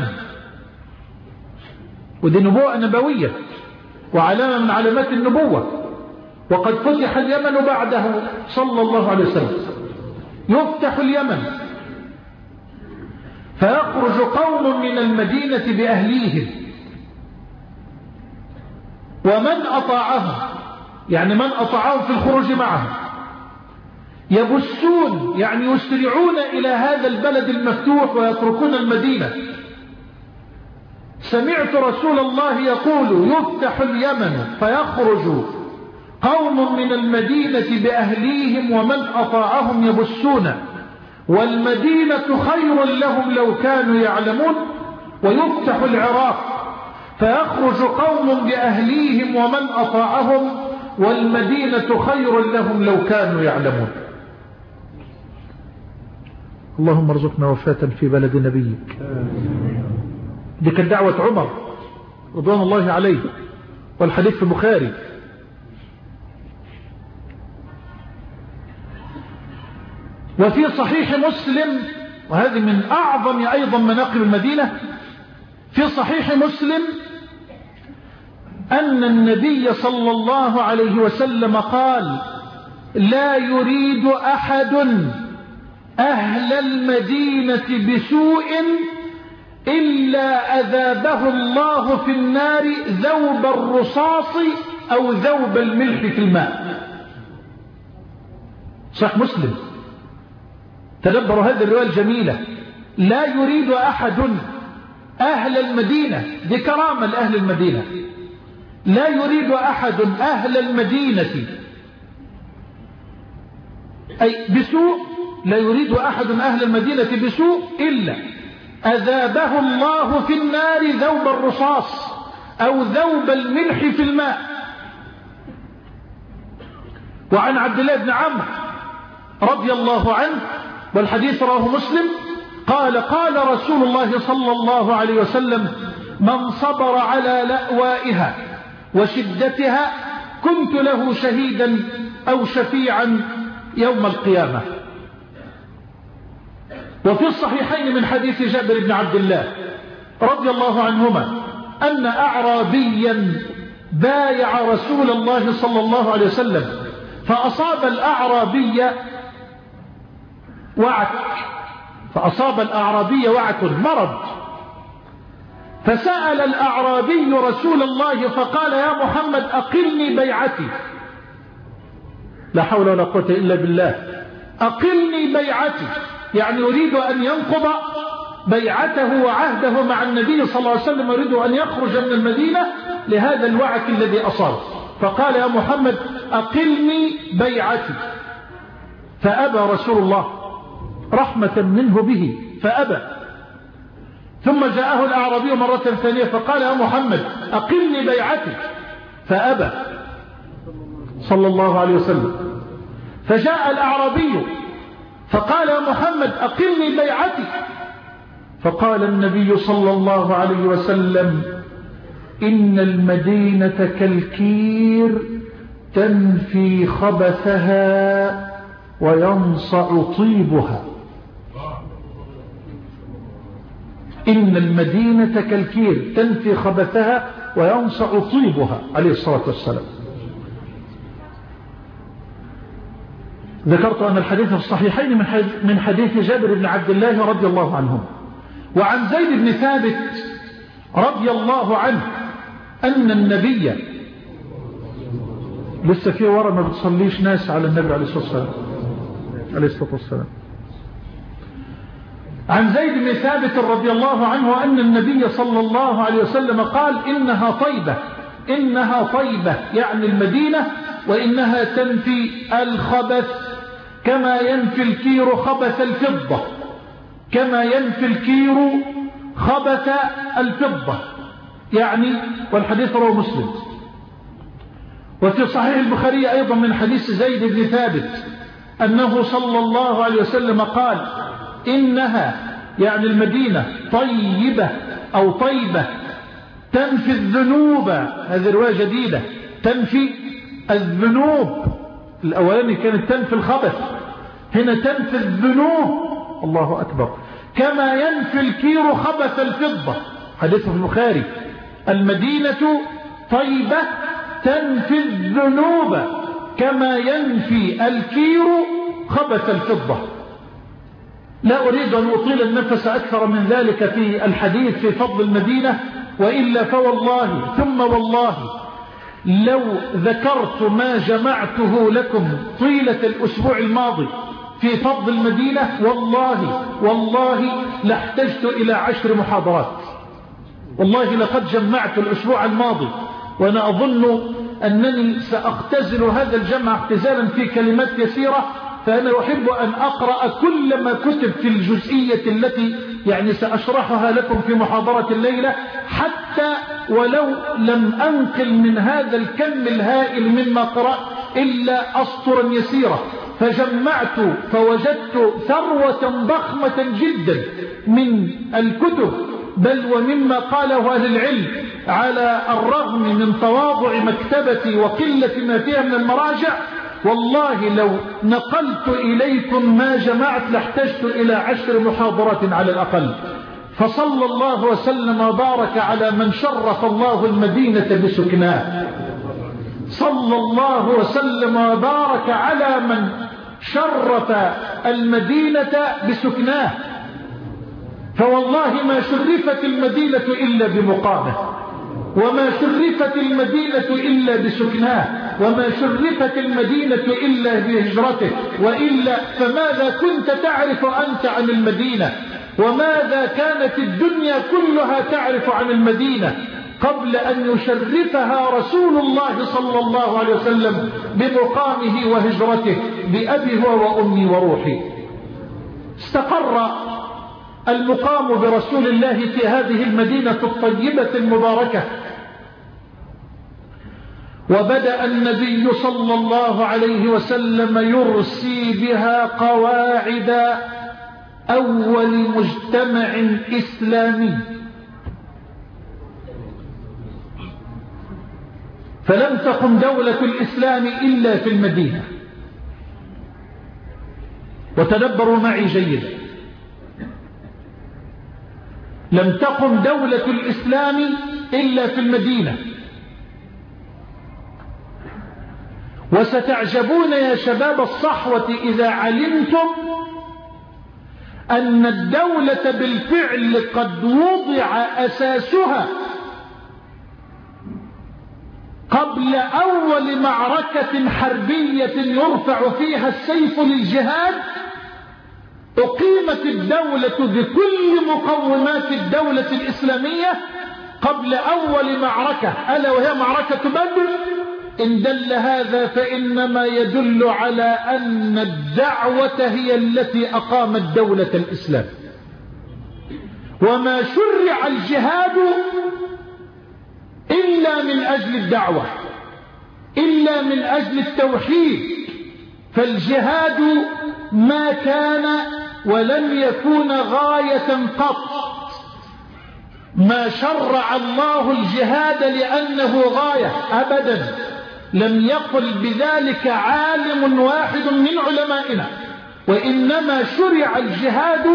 ودي نبوة نبوية وعلامة من علامات النبوة، وقد فتح اليمن بعده صلى الله عليه وسلم. يفتح اليمن فيخرج قوم من المدينة بأهليهم، ومن أطاعهم، يعني من أطاعهم في الخروج معهم، يبسون يعني يسرعون إلى هذا البلد المفتوح ويتركون المدينة. سمعت رسول الله يقول: يفتح اليمن فيخرج قوم من المدينة بأهليهم ومن أطاعهم يبسون، والمدينة خير لهم لو كانوا يعلمون. ويفتح العراق فيخرج قوم بأهليهم ومن أطاعهم، والمدينة خير لهم لو كانوا يعلمون. اللهم ارزقنا وفاة في بلد نبيك. دي كانت دعوة عمر رضوان الله عليه، والحديث في البخاري. وفي صحيح مسلم، وهذه من أعظم أيضا مناقب المدينة، في صحيح مسلم أن النبي صلى الله عليه وسلم قال: لا يريد أحد أهل المدينة بسوء إلا أذابه الله في النار ذوب الرصاص أو ذوب الملح في الماء. صح مسلم. تدبروا هذه الرواية الجميلة. لا يريد أحد أهل المدينة، دي كرامة لأهل المدينة، لا يريد أحد أهل المدينة أي بسوء، لا يريد أحد أهل المدينة بسوء إلا أذابه الله في النار ذوب الرصاص أو ذوب الملح في الماء. وعن عبد الله بن عمرو رضي الله عنه والحديث رواه مسلم قال قال رسول الله صلى الله عليه وسلم من صبر على لأوائها وشدتها كنت له شهيدا أو شفيعا يوم القيامة. وفي الصحيحين من حديث جابر بن عبد الله رضي الله عنهما أن أعرابيا بايع رسول الله صلى الله عليه وسلم فأصاب الأعرابي وعك فأصاب الأعرابي وعك مرض، فسأل الأعرابي رسول الله فقال يا محمد أقلني بيعتي. لا حول ولا قوة إلا بالله. أقلني بيعتي يعني يريد أن ينقض بيعته وعهده مع النبي صلى الله عليه وسلم، يريد أن يخرج من المدينة لهذا الوعك الذي أصاب. فقال يا محمد أقلني بيعتي، فأبى رسول الله رحمة منه به فأبى. ثم جاءه الأعرابي مرة ثانية فقال يا محمد أقلني بيعتي، فأبى صلى الله عليه وسلم. فجاء الأعرابي فقال يا محمد أقلني بيعتي، فقال النبي صلى الله عليه وسلم إن المدينة كالكير تنفي خبثها وينصع طيبها. إن المدينة كالكير تنفي خبثها وينصع طيبها عليه الصلاة والسلام. ذكرت أن الحديث في الصحيحين من حديث جابر بن عبد الله رضي الله عنه. وعن زيد بن ثابت رضي الله عنه أن النبي لسه في ورا ما بتصليش ناس على النبي عليه الصلاة والسلام عليه الصلاة والسلام. عن زيد بن ثابت رضي الله عنه أن النبي صلى الله عليه وسلم قال إنها طيبة إنها طيبة يعني المدينة، وإنها تنفي الخبث كما ينفي الكير خبث الفضة كما ينفي الكير خبث الفضة يعني. والحديث رواه مسلم. وفي صحيح البخاري أيضا من حديث زيد بن ثابت أنه صلى الله عليه وسلم قال إنها يعني المدينة طيبة أو طيبة تنفي الذنوب. هذه رواية جديدة، تنفي الذنوب. الأولاني كانت تنفي الخبث، هنا تنفي الذنوب. الله أكبر. كما ينفي الكير خبث الفضة، حديث في البخاري. المدينة طيبة تنفي الذنوب كما ينفي الكير خبث الفضة. لا أريد أن أطيل النفس أكثر من ذلك في الحديث في فضل المدينة، وإلا فوالله ثم والله لو ذكرت ما جمعته لكم طيلة الأسبوع الماضي في فضل المدينة والله والله لاحتجت إلى عشر محاضرات. والله لقد جمعت الأسبوع الماضي وأنا أظن أنني سأختزل هذا الجمع اختزالا في كلمات يسيرة، فأنا أحب أن أقرأ كل ما كتب في الجزئية التي يعني سأشرحها لكم في محاضرة الليلة، حتى ولو لم أنقل من هذا الكم الهائل مما قرأت إلا أسطرا يسيرة. فجمعت فوجدت ثروة ضخمة جدا من الكتب، بل ومما قاله أهل العلم، على الرغم من تواضع مكتبتي وقلة ما فيها من المراجع. والله لو نقلت إليكم ما جمعت لاحتجت إلى عشر محاضرات على الأقل. فصلى الله وسلم وبارك على من شرف الله المدينة بسكناه. صلى الله وسلم وبارك على من شرف المدينة بسكناه، فوالله ما شرفت المدينة إلا بمقامه، وما شرفت المدينة إلا بسكناه، وما شرفت المدينة إلا بهجرته، وإلا فماذا كنت تعرف أنت عن المدينة؟ وماذا كانت الدنيا كلها تعرف عن المدينة قبل أن يشرفها رسول الله صلى الله عليه وسلم بمقامه وهجرته بأبي هو وأمي وروحي؟ استقر المقام برسول الله في هذه المدينة الطيبة المباركة، وبدأ النبي صلى الله عليه وسلم يرسي بها قواعد أول مجتمع إسلامي. فلم تقم دولة الإسلام إلا في المدينة. وتدبروا معي جيدا، لم تقم دولة الإسلام إلا في المدينة. وستعجبون يا شباب الصحوة إذا علمتم أن الدولة بالفعل قد وضع أساسها قبل أول معركة حربية يرفع فيها السيف للجهاد. أقيمت الدولة بكل مقومات الدولة الإسلامية قبل أول معركة، ألا وهي معركة بدر. إن دل هذا فإنما يدل على أن الدعوة هي التي أقامت دولة الإسلام. وما شرع الجهاد إلا من أجل الدعوة، إلا من أجل التوحيد. فالجهاد ما كان ولن يكون غاية قط. ما شرع الله الجهاد لأنه غاية أبدا، لم يقل بذلك عالم واحد من علمائنا، وإنما شرع الجهاد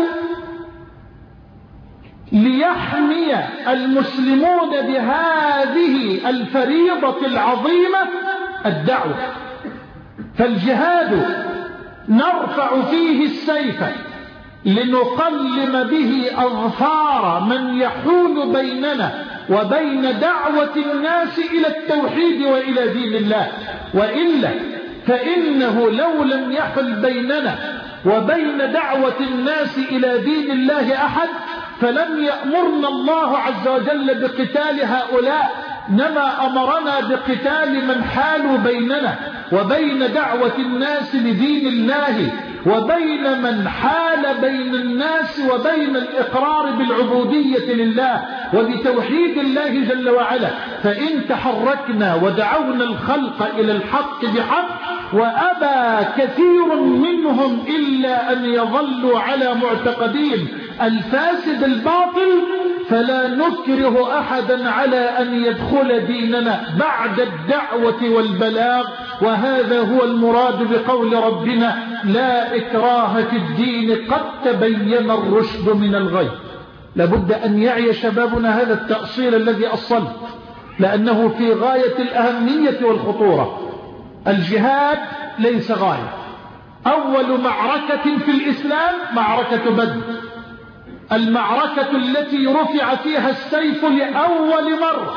ليحمي المسلمون بهذه الفريضة العظيمة الدعوة. فالجهاد نرفع فيه السيف لنقلم به أظفار من يحول بيننا وبين دعوة الناس إلى التوحيد وإلى دين الله. وإلا فإنه لو لم يحل بيننا وبين دعوة الناس إلى دين الله أحد فلم يأمرنا الله عز وجل بقتال هؤلاء، إنما أمرنا بقتال من حالوا بيننا وبين دعوة الناس لدين الله، وبين من حال بين الناس وبين الإقرار بالعبودية لله وبتوحيد الله جل وعلا. فإن تحركنا ودعونا الخلق إلى الحق بحق وأبى كثير منهم إلا أن يظلوا على معتقدين الفاسد الباطل، فلا نكره أحدا على أن يدخل ديننا بعد الدعوة والبلاغ. وهذا هو المراد بقول ربنا: لا إكراه في الدين قد تبين الرشد من الغي. لابد أن يعي شبابنا هذا التأصيل الذي أصلت، لأنه في غاية الأهمية والخطورة. الجهاد ليس غاية. أول معركة في الإسلام معركة بدر، المعركة التي رفع فيها السيف لأول مرة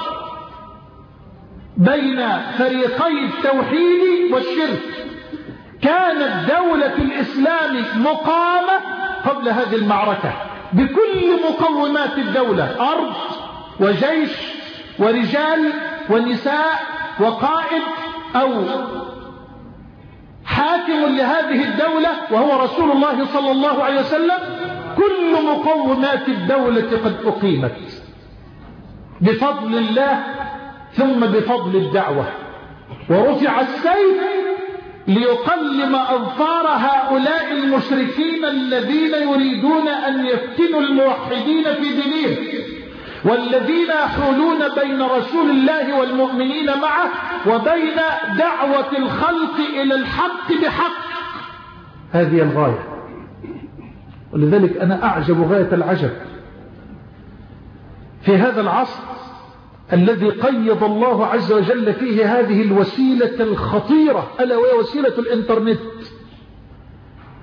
بين فريقي التوحيد والشرك. كانت دولة الإسلام مقامة قبل هذه المعركة بكل مقومات الدولة: أرض وجيش ورجال ونساء وقائد أو حاكم لهذه الدولة وهو رسول الله صلى الله عليه وسلم. كل مقومات الدولة قد أقيمت بفضل الله ثم بفضل الدعوة. ورفع السيف ليقلم أظفار هؤلاء المشركين الذين يريدون أن يفتنوا الموحدين في دينهم، والذين يحولون بين رسول الله والمؤمنين معه وبين دعوة الخلق إلى الحق بحق. هذه الغاية. ولذلك أنا أعجب غاية العجب في هذا العصر الذي قيض الله عز وجل فيه هذه الوسيلة الخطيرة، ألا وهي وسيلة الإنترنت.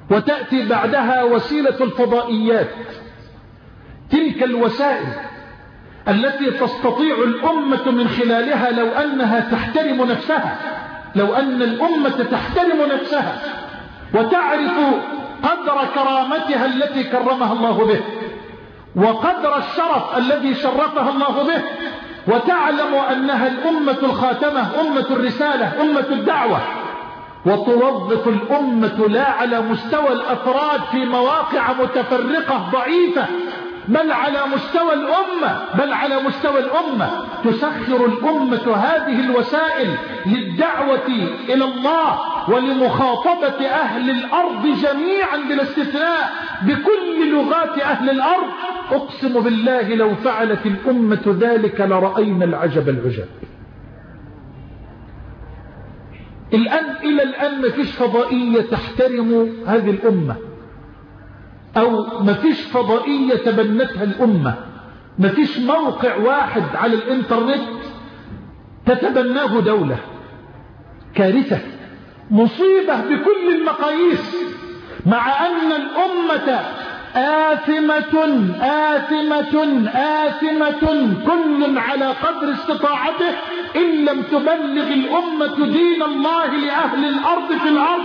وتأتي بعدها وسيلة الفضائيات، تلك الوسائل التي تستطيع الأمة من خلالها لو أنها تحترم نفسها، لو أن الأمة تحترم نفسها وتعرف قدر كرامتها التي كرمها الله به وقدر الشرف الذي شرفها الله به، وتعلم أنها الأمة الخاتمة، أمة الرسالة، أمة الدعوة، وتوظف الأمة لا على مستوى الأفراد في مواقع متفرقة ضعيفة، بل على مستوى الأمة، بل على مستوى الأمة تسخر الأمة هذه الوسائل للدعوة إلى الله ولمخاطبة أهل الأرض جميعا بلا استثناء بكل لغات أهل الأرض. أقسم بالله لو فعلت الأمة ذلك لرأينا العجب العجب. الآن إلى الآن ما فيش فضائية تحترم هذه الأمة، أو ما فيش فضائية تبنتها الأمة، ما فيش موقع واحد على الإنترنت تتبناه دولة. كارثة، مصيبة بكل المقاييس، مع أن الأمة آثمة آثمة آثمة كل على قدر استطاعته إن لم تبلغ الأمة دين الله لأهل الأرض في الأرض.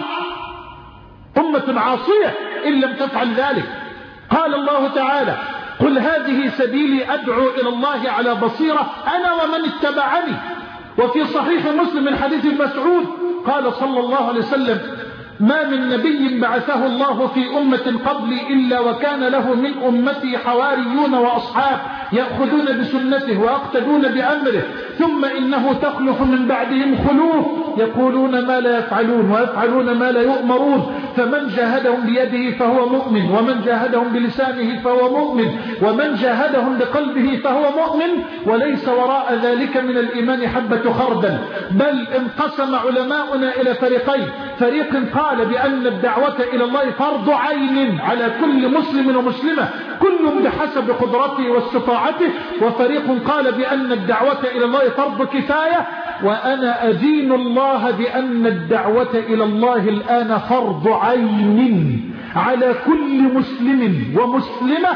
أمة عاصية إن لم تفعل ذلك. قال الله تعالى: قل هذه سبيلي أدعو إلى الله على بصيرة أنا ومن اتبعني. وفي صحيح مسلم من حديث مسعود قال صلى الله عليه وسلم: ما من نبي بعثه الله في أمة قبلي إلا وكان له من أمتي حواريون وأصحاب يأخذون بسنته ويقتدون بأمره، ثم إنه تخلف من بعدهم خلوف يقولون ما لا يفعلون ويفعلون ما لا يؤمرون، فمن جاهدهم بيده فهو مؤمن، ومن جاهدهم بلسانه فهو مؤمن، ومن جاهدهم بقلبه فهو مؤمن، وليس وراء ذلك من الإيمان حبة خردل. بل انقسم علماؤنا إلى فريقين: فريق قال بأن الدعوة إلى الله فرض عين على كل مسلم ومسلمة كل بحسب قدرته واستطاعته، وفريق قال بأن الدعوة إلى الله فرض كفاية. وأنا أدين الله بأن الدعوة إلى الله الآن فرض عين على كل مسلم ومسلمة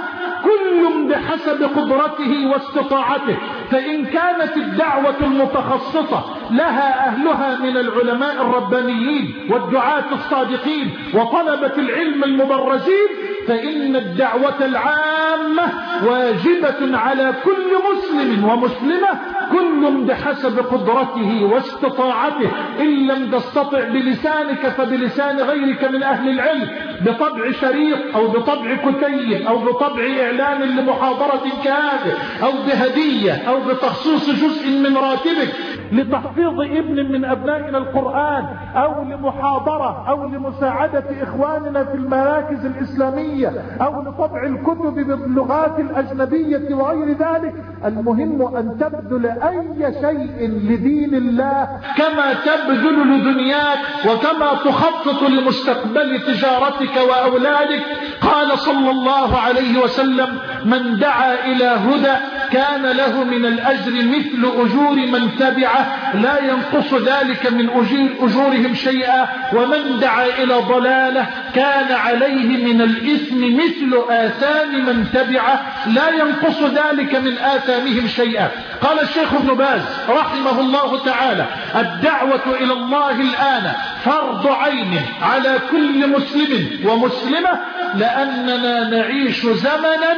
كل بحسب قدرته واستطاعته. فإن كانت الدعوة المتخصصة لها أهلها من العلماء الربانيين والدعاة الصادقين وطلبة العلم المبرزين، فإن الدعوة العامة واجبة على كل مسلم ومسلمة كل بحسب قدرته واستطاعته، إن لم تستطع بلسانك فبلسان غيرك من أهل العلم، بطبع شريط أو بطبع كتيب أو بطبع إعلان لمحاضرة كهذه أو بهدية أو بتخصيص جزء من راتبك لتحفيظ ابن من أبنائنا القرآن أو لمحاضرة أو لمساعدة إخواننا في المراكز الإسلامية أو لطبع الكتب باللغات الأجنبية وغير ذلك. المهم أن تبذل أي شيء لدين الله كما تبذل لدنياك وكما تخطط لمستقبل تجارتك وأولادك. قال صلى الله عليه وسلم: من دعا إلى هدى كان له من الأجر مثل أجور من تبعه لا ينقص ذلك من أجورهم شيئا، ومن دعا إلى ضلالة كان عليه من الإثم مثل آثام من تبعه لا ينقص ذلك من آثامهم شيئا. قال الشيخ ابن باز رحمه الله تعالى: الدعوة إلى الله الآن فرض عين على كل مسلم ومسلمة، لأننا نعيش زمنا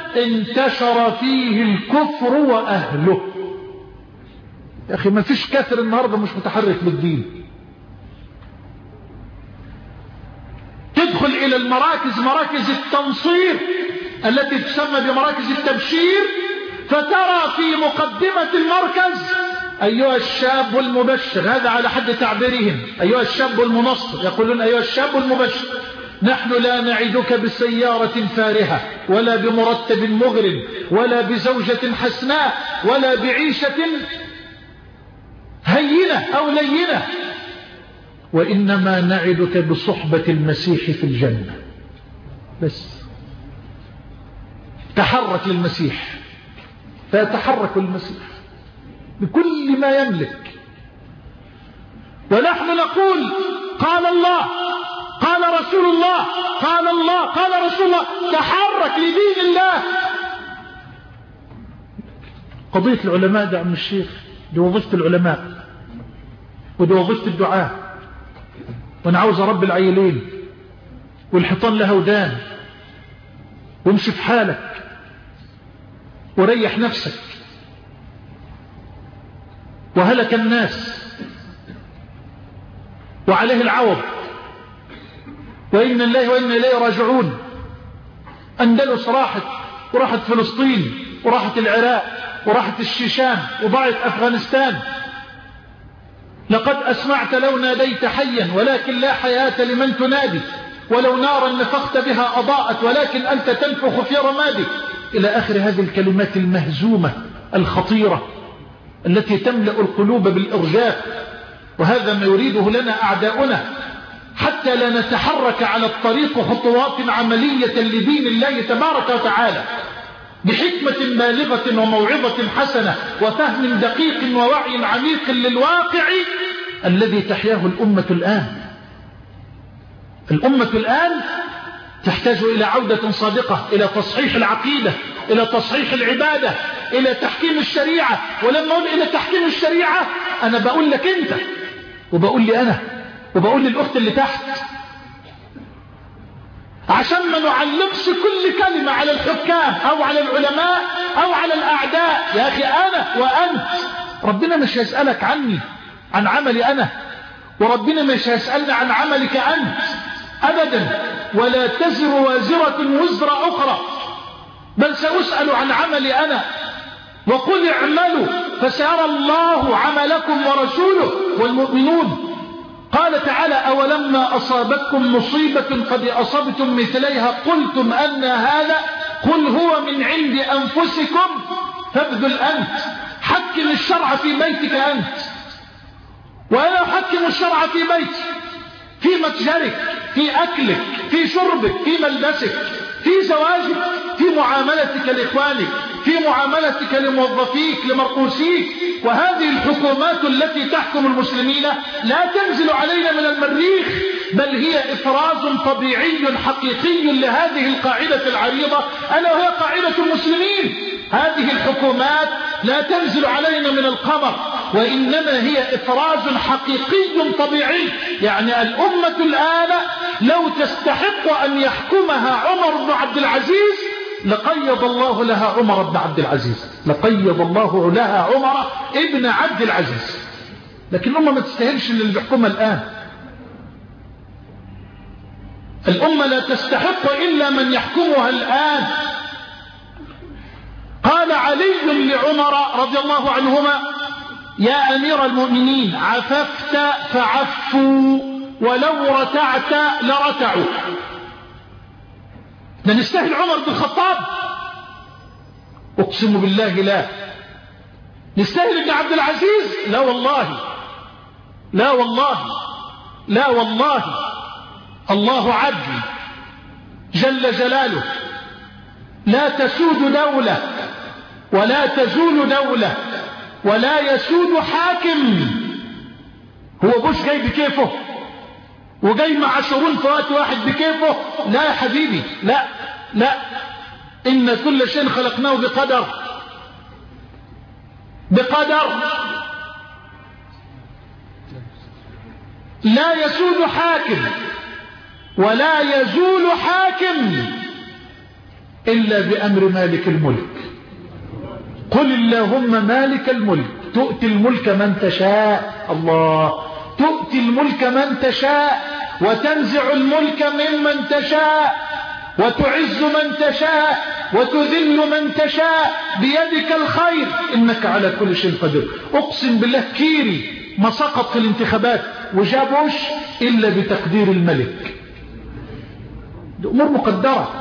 انتشر فيه الكفر وأهله. يا أخي ما فيش كافر النهاردة مش متحرك بالدين. تدخل إلى المراكز، مراكز التنصير التي تسمى بمراكز التبشير، فترى في مقدمة المركز: أيها الشاب المبشر، هذا على حد تعبيرهم، أيها الشاب المنصر، يقولون أيها الشاب المبشر، نحن لا نعدك بسيارة فارهة ولا بمرتب مغرم ولا بزوجة حسناء ولا بعيشة هينة أو لينة، وإنما نعدك بصحبة المسيح في الجنة. بس تحرك للمسيح، فيتحرك المسيح بكل ما يملك. ونحن نقول: قال الله قال رسول الله، قال الله، قال رسول الله، تحرك لدين الله. قضية العلماء ده عم الشيخ، دي وظيفة العلماء ودي وظيفة الدعاء. وانا عاوز رب العيلين والحيطان لها ودان، وامشي في حالك وريح نفسك. وهلك الناس وعليه العوض، وإن الله وإنا إليه راجعون. أندلس راحت، وراحت فلسطين، وراحت العراق، وراحت الشيشان، وضاعت أفغانستان. لقد أسمعت لو ناديت حيا ولكن لا حياة لمن تنادي، ولو نارا نفخت بها أضاءت ولكن أنت تنفخ في رمادك، إلى آخر هذه الكلمات المهزومة الخطيرة التي تملأ القلوب بالإرجاف. وهذا ما يريده لنا أعداؤنا حتى لا نتحرك على الطريق خطوات عملية لدين الله تبارك وتعالى بحكمة بالغة وموعظة حسنة وفهم دقيق ووعي عميق للواقع الذي تحياه الأمة الآن. الأمة الآن تحتاج إلى عودة صادقة، إلى تصحيح العقيدة، إلى تصحيح العبادة، إلى تحكيم الشريعة. ولما أقول إلى تحكيم الشريعة أنا بقول لك أنت، وبقول لي أنا، وبقول للأخت اللي تحت، عشان ما نعلقش كل كلمة على الحكام أو على العلماء أو على الأعداء. يا أخي أنا وأنت، ربنا مش هيسألك عني عن عملي أنا، وربنا مش هيسألنا عن عملك أنت أبدا. ولا تزر وازرة وزر أخرى، بل سأسأل عن عملي أنا. وقل اعملوا فسيرى الله عملكم ورسوله والمؤمنون. قال تعالى: أولما أصابتكم مصيبة قد أصبتم مثليها قلتم أن هذا، قل هو من عند أنفسكم فابذل أنت. حكم الشرع في بيتك أنت، وأنا أحكم الشرع في بيتي، في متجرك، في أكلك، في شربك، في ملبسك، في زواجك، في معاملتك لإخوانك، في معاملتك لموظفيك، لمرؤوسيك. وهذه الحكومات التي تحكم المسلمين لا تنزل علينا من المريخ، بل هي إفراز طبيعي حقيقي لهذه القاعدة العريضة ألا وهي قاعدة المسلمين. هذه الحكومات لا تنزل علينا من القمر، وإنما هي إفراز حقيقي طبيعي. يعني الأمة الآن لو تستحق أن يحكمها عمر بن عبد العزيز لقيض الله لها عمر بن عبد العزيز، لقيض الله لها عمر ابن عبد العزيز. لكن الأمة ما تستاهلش اللي بيحكمها الآن. الأمة لا تستحق إلا من يحكمها الآن. قال علي لعمر رضي الله عنهما: يا أمير المؤمنين، عففت فعفوا، ولو رتعت لرتعوا. ده نستاهل عمر بن الخطاب؟ أقسم بالله لا. نستاهل ابن عبد العزيز؟ لا والله، لا والله، لا والله. الله عدل جل جلاله، لا تسود دولة ولا تزول دولة ولا يسود حاكم. هو بوش جاي بكيفه وجاي مع شرون في وقت واحد بكيفه؟ لا يا حبيبي، لا لا. إن كل شيء خلقناه بقدر، بقدر. لا يسود حاكم ولا يزول حاكم إلا بأمر مالك الملك. قل اللهم مالك الملك تؤتي الملك من تشاء. الله، تؤتي الملك من تشاء وتنزع الملك ممن تشاء وتعز من تشاء وتذل من تشاء، بيدك الخير إنك على كل شيء قدير. أقسم بالله كيري ما سقط في الانتخابات وجابوش إلا بتقدير الملك. دي أمور مقدرة.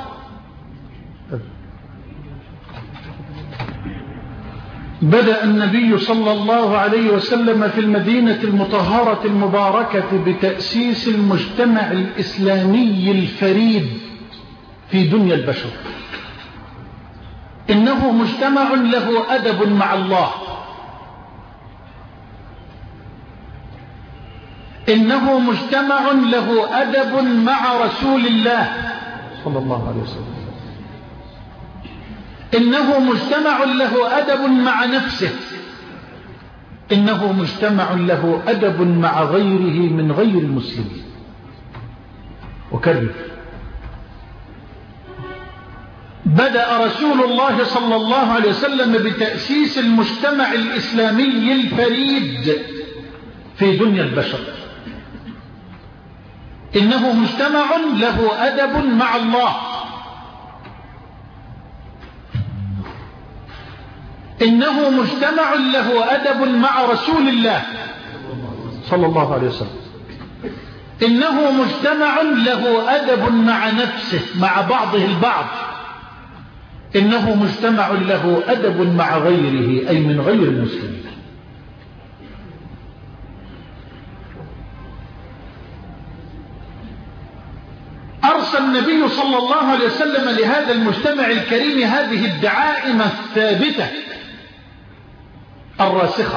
بدأ النبي صلى الله عليه وسلم في المدينة المطهرة المباركة بتأسيس المجتمع الإسلامي الفريد في دنيا البشر. إنه مجتمع له أدب مع الله، إنه مجتمع له أدب مع رسول الله صلى الله عليه وسلم. إنه مجتمع له أدب مع نفسه. إنه مجتمع له أدب مع غيره من غير المسلمين. وكرر: بدأ رسول الله صلى الله عليه وسلم بتأسيس المجتمع الإسلامي الفريد في دنيا البشر. إنه مجتمع له أدب مع الله. إنه مجتمع له أدب مع رسول الله صلى الله عليه وسلم. إنه مجتمع له أدب مع نفسه، مع بعضه البعض. إنه مجتمع له أدب مع غيره، أي من غير المسلمين. أرسل النبي صلى الله عليه وسلم لهذا المجتمع الكريم هذه الدعائم الثابتة الراسخة.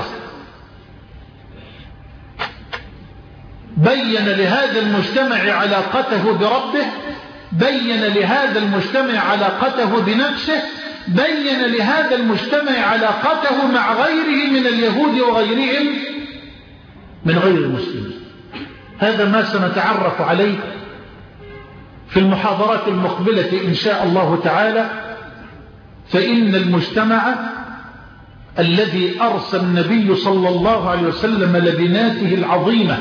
بين لهذا المجتمع علاقته بربه، بين لهذا المجتمع علاقته بنفسه، بين لهذا المجتمع علاقته مع غيره من اليهود وغيرهم من غير المسلمين. هذا ما سنتعرف عليه في المحاضرات المقبلة إن شاء الله تعالى. فإن المجتمع الذي أرسل النبي صلى الله عليه وسلم لبناته العظيمة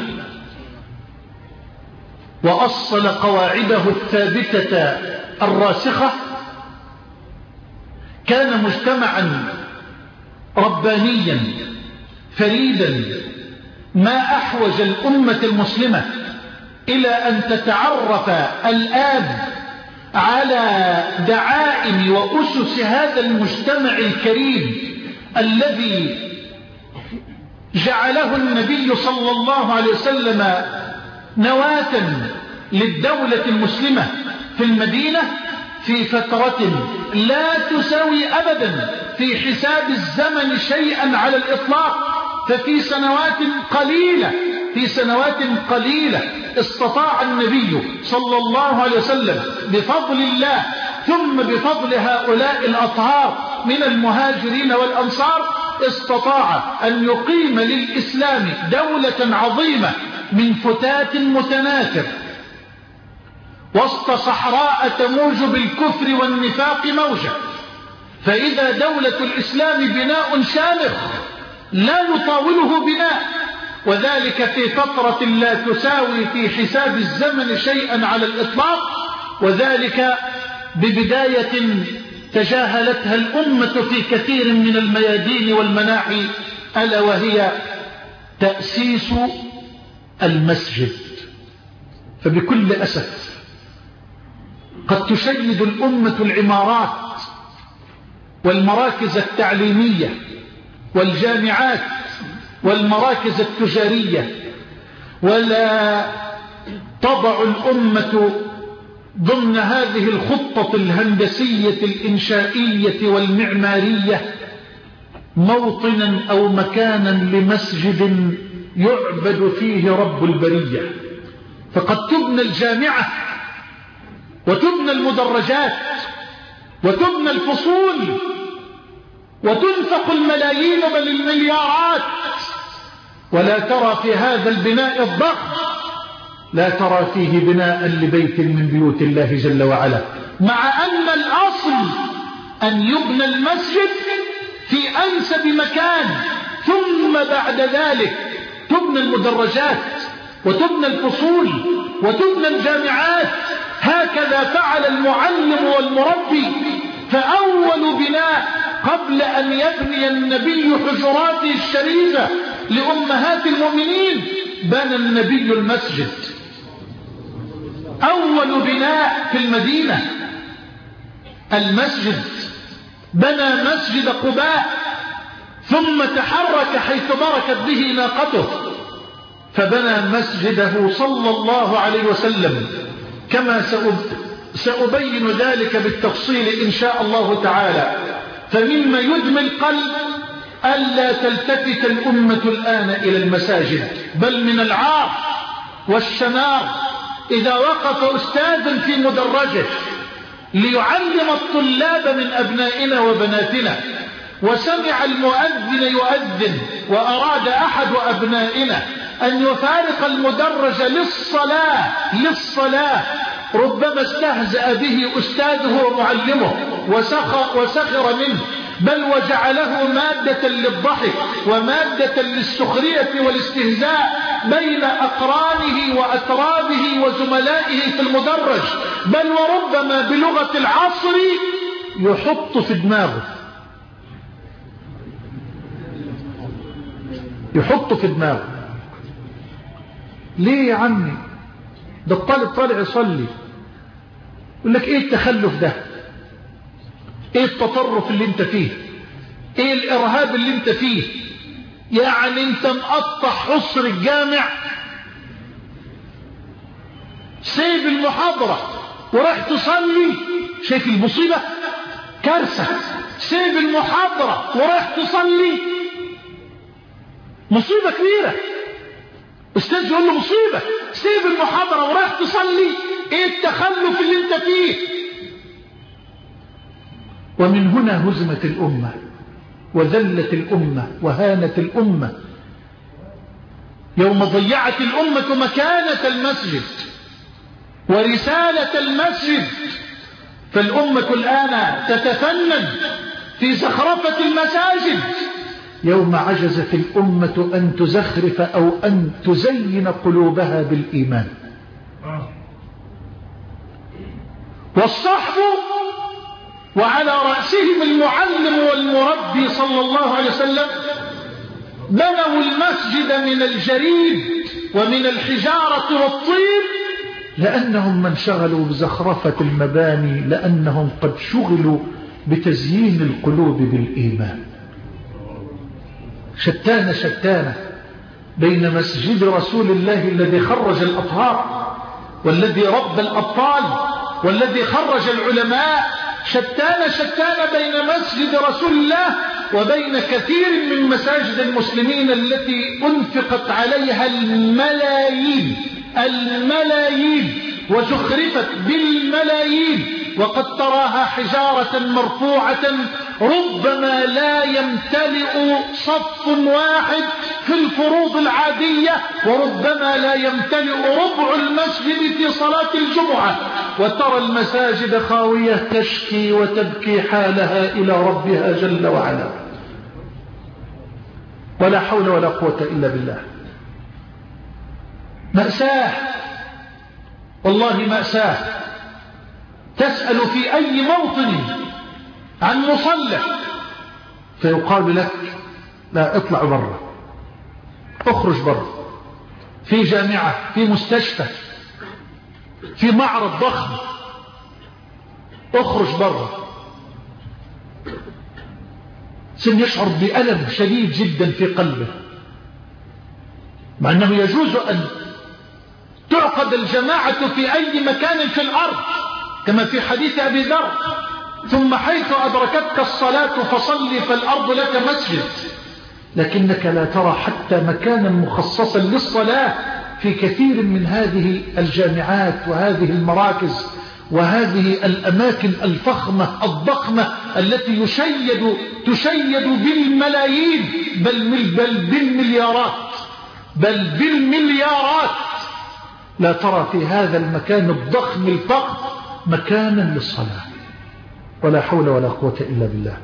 وأصل قواعده الثابتة الراسخة كان مجتمعا ربانيا فريدا، ما أحوج الأمة المسلمة إلى أن تتعرف الآن على دعائم وأسس هذا المجتمع الكريم الذي جعله النبي صلى الله عليه وسلم نواة للدولة المسلمة في المدينة في فترة لا تساوي أبدا في حساب الزمن شيئا على الإطلاق. ففي سنوات قليلة في سنوات قليلة استطاع النبي صلى الله عليه وسلم بفضل الله ثم بفضل هؤلاء الأطهار من المهاجرين والأنصار استطاع أن يقيم للإسلام دولة عظيمة من فتات متناثر وسط صحراء تموج بالكفر والنفاق موجة. فإذا دولة الإسلام بناء شامخ لا يطاوله بناء، وذلك في فترة لا تساوي في حساب الزمن شيئا على الإطلاق، وذلك ببداية تجاهلتها الأمة في كثير من الميادين والمناحي، ألا وهي تأسيس المسجد. فبكل أسف قد تشيد الأمة العمارات والمراكز التعليمية والجامعات والمراكز التجارية، ولا تضع الأمة ضمن هذه الخطة الهندسية الإنشائية والمعمارية موطنا أو مكانا لمسجد يعبد فيه رب البرية. فقد تبنى الجامعة وتبنى المدرجات وتبنى الفصول وتنفق الملايين بل المليارات، ولا ترى في هذا البناء الضخم لا ترى فيه بناء لبيت من بيوت الله جل وعلا، مع أن الأصل أن يبنى المسجد في أنسب مكان، ثم بعد ذلك تبنى المدرجات وتبنى الفصول وتبنى الجامعات. هكذا فعل المعلم والمربي. فأول بناء قبل أن يبني النبي حجراته الشريفة لأمهات المؤمنين بنى النبي المسجد. أول بناء في المدينة المسجد، بنى مسجد قباء ثم تحرك حيث بركت به ناقته فبنى مسجده صلى الله عليه وسلم، كما سأبين ذلك بالتفصيل إن شاء الله تعالى. فمما يدمي القلب ألا تلتفت الأمة الآن إلى المساجد، بل من العار والشنار إذا وقف أستاذ في مدرجه ليعلم الطلاب من أبنائنا وبناتنا وسمع المؤذن يؤذن وأراد أحد أبنائنا أن يفارق المدرج للصلاة للصلاة ربما استهزأ به أستاذه ومعلمه وسخر, وسخر منه، بل وجعله مادة للضحك ومادة للسخرية والاستهزاء بين أقرانه وأترابه وزملائه في المدرج، بل وربما بلغة العصر يحط في دماغه يحط في دماغه ليه يا عمي؟ ده الطالب طالع يصلي. يقول لك ايه التخلف ده؟ ايه التطرف اللي انت فيه؟ ايه الارهاب اللي انت فيه؟ يعني انت مقطع حصر الجامع، سيب المحاضرة وراح تصلي. شايف المصيبة؟ كارثة. سيب المحاضرة وراح تصلي، مصيبة كبيرة. استاذ يقول له مصيبة، سيب المحاضرة وراح تصلي. ايه التخلف اللي انت فيه؟ ومن هنا هزمت الأمة وذلت الأمة وهانت الأمة يوم ضيعت الأمة مكانة المسجد ورسالة المسجد. فالأمة الآن تتفنن في زخرفة المساجد يوم عجزت الأمة أن تزخرف أو أن تزين قلوبها بالإيمان. والصحب وعلى رأسهم المعلم والمربي صلى الله عليه وسلم بنوا المسجد من الجريد ومن الحجارة والطين لأنهم من شغلوا بزخرفة المباني، لأنهم قد شغلوا بتزيين القلوب بالإيمان. شتان شتان بين مسجد رسول الله الذي خرج الأطهار والذي رب الأبطال والذي خرج العلماء، شتان شتان بين مسجد رسول الله وبين كثير من مساجد المسلمين التي أنفقت عليها الملايين الملايين وزخرفت بالملايين، وقد تراها حجارة مرفوعة ربما لا يمتلئ صف واحد في الفروض العادية، وربما لا يمتلئ ربع المسجد في صلاة الجمعة، وترى المساجد خاوية تشكي وتبكي حالها إلى ربها جل وعلا. ولا حول ولا قوة إلا بالله. مأساة والله مأساة. تسأل في أي موطن عن مصلى فيقال لك لا، اطلع برا، اخرج برا، في جامعة، في مستشفى، في معرض ضخم، اخرج برا. سن يشعر بألم شديد جدا في قلبه، مع أنه يجوز أن تعقد الجماعة في أي مكان في الأرض كما في حديث أبي ذر: ثم حيث أدركتك الصلاة فصلي فالأرض لك مسجد. لكنك لا ترى حتى مكانا مخصصا للصلاة في كثير من هذه الجامعات وهذه المراكز وهذه الأماكن الفخمة الضخمة التي يشيد تشيد بالملايين بل, بل بالمليارات بل بالمليارات. لا ترى في هذا المكان الضخم الفخم مكانا للصلاة. ولا حول ولا قوة إلا بالله.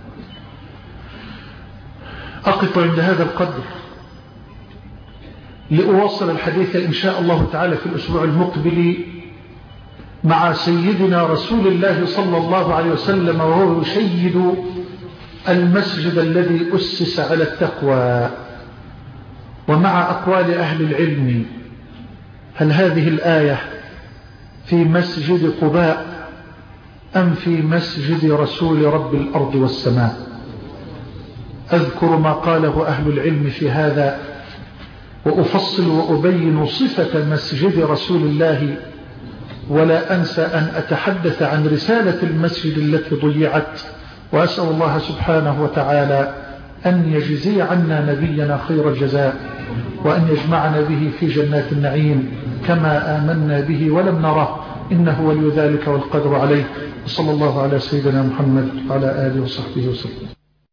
أقف عند هذا القدر لأواصل الحديث إن شاء الله تعالى في الأسبوع المقبل مع سيدنا رسول الله صلى الله عليه وسلم وهو يشيد المسجد الذي أسس على التقوى، ومع أقوال أهل العلم: هل هذه الآية في مسجد قباء أم في مسجد رسول رب الأرض والسماء؟ أذكر ما قاله أهل العلم في هذا وأفصل وأبين صفة مسجد رسول الله، ولا أنسى أن أتحدث عن رسالة المسجد التي ضيعت، وأسأل الله سبحانه وتعالى أن يجزي عنا نبينا خير الجزاء وأن يجمعنا به في جنات النعيم كما آمنا به ولم نره، إنه ولي ذلك والقدر عليه. وصلى الله على سيدنا محمد وعلى آله وصحبه وسلم.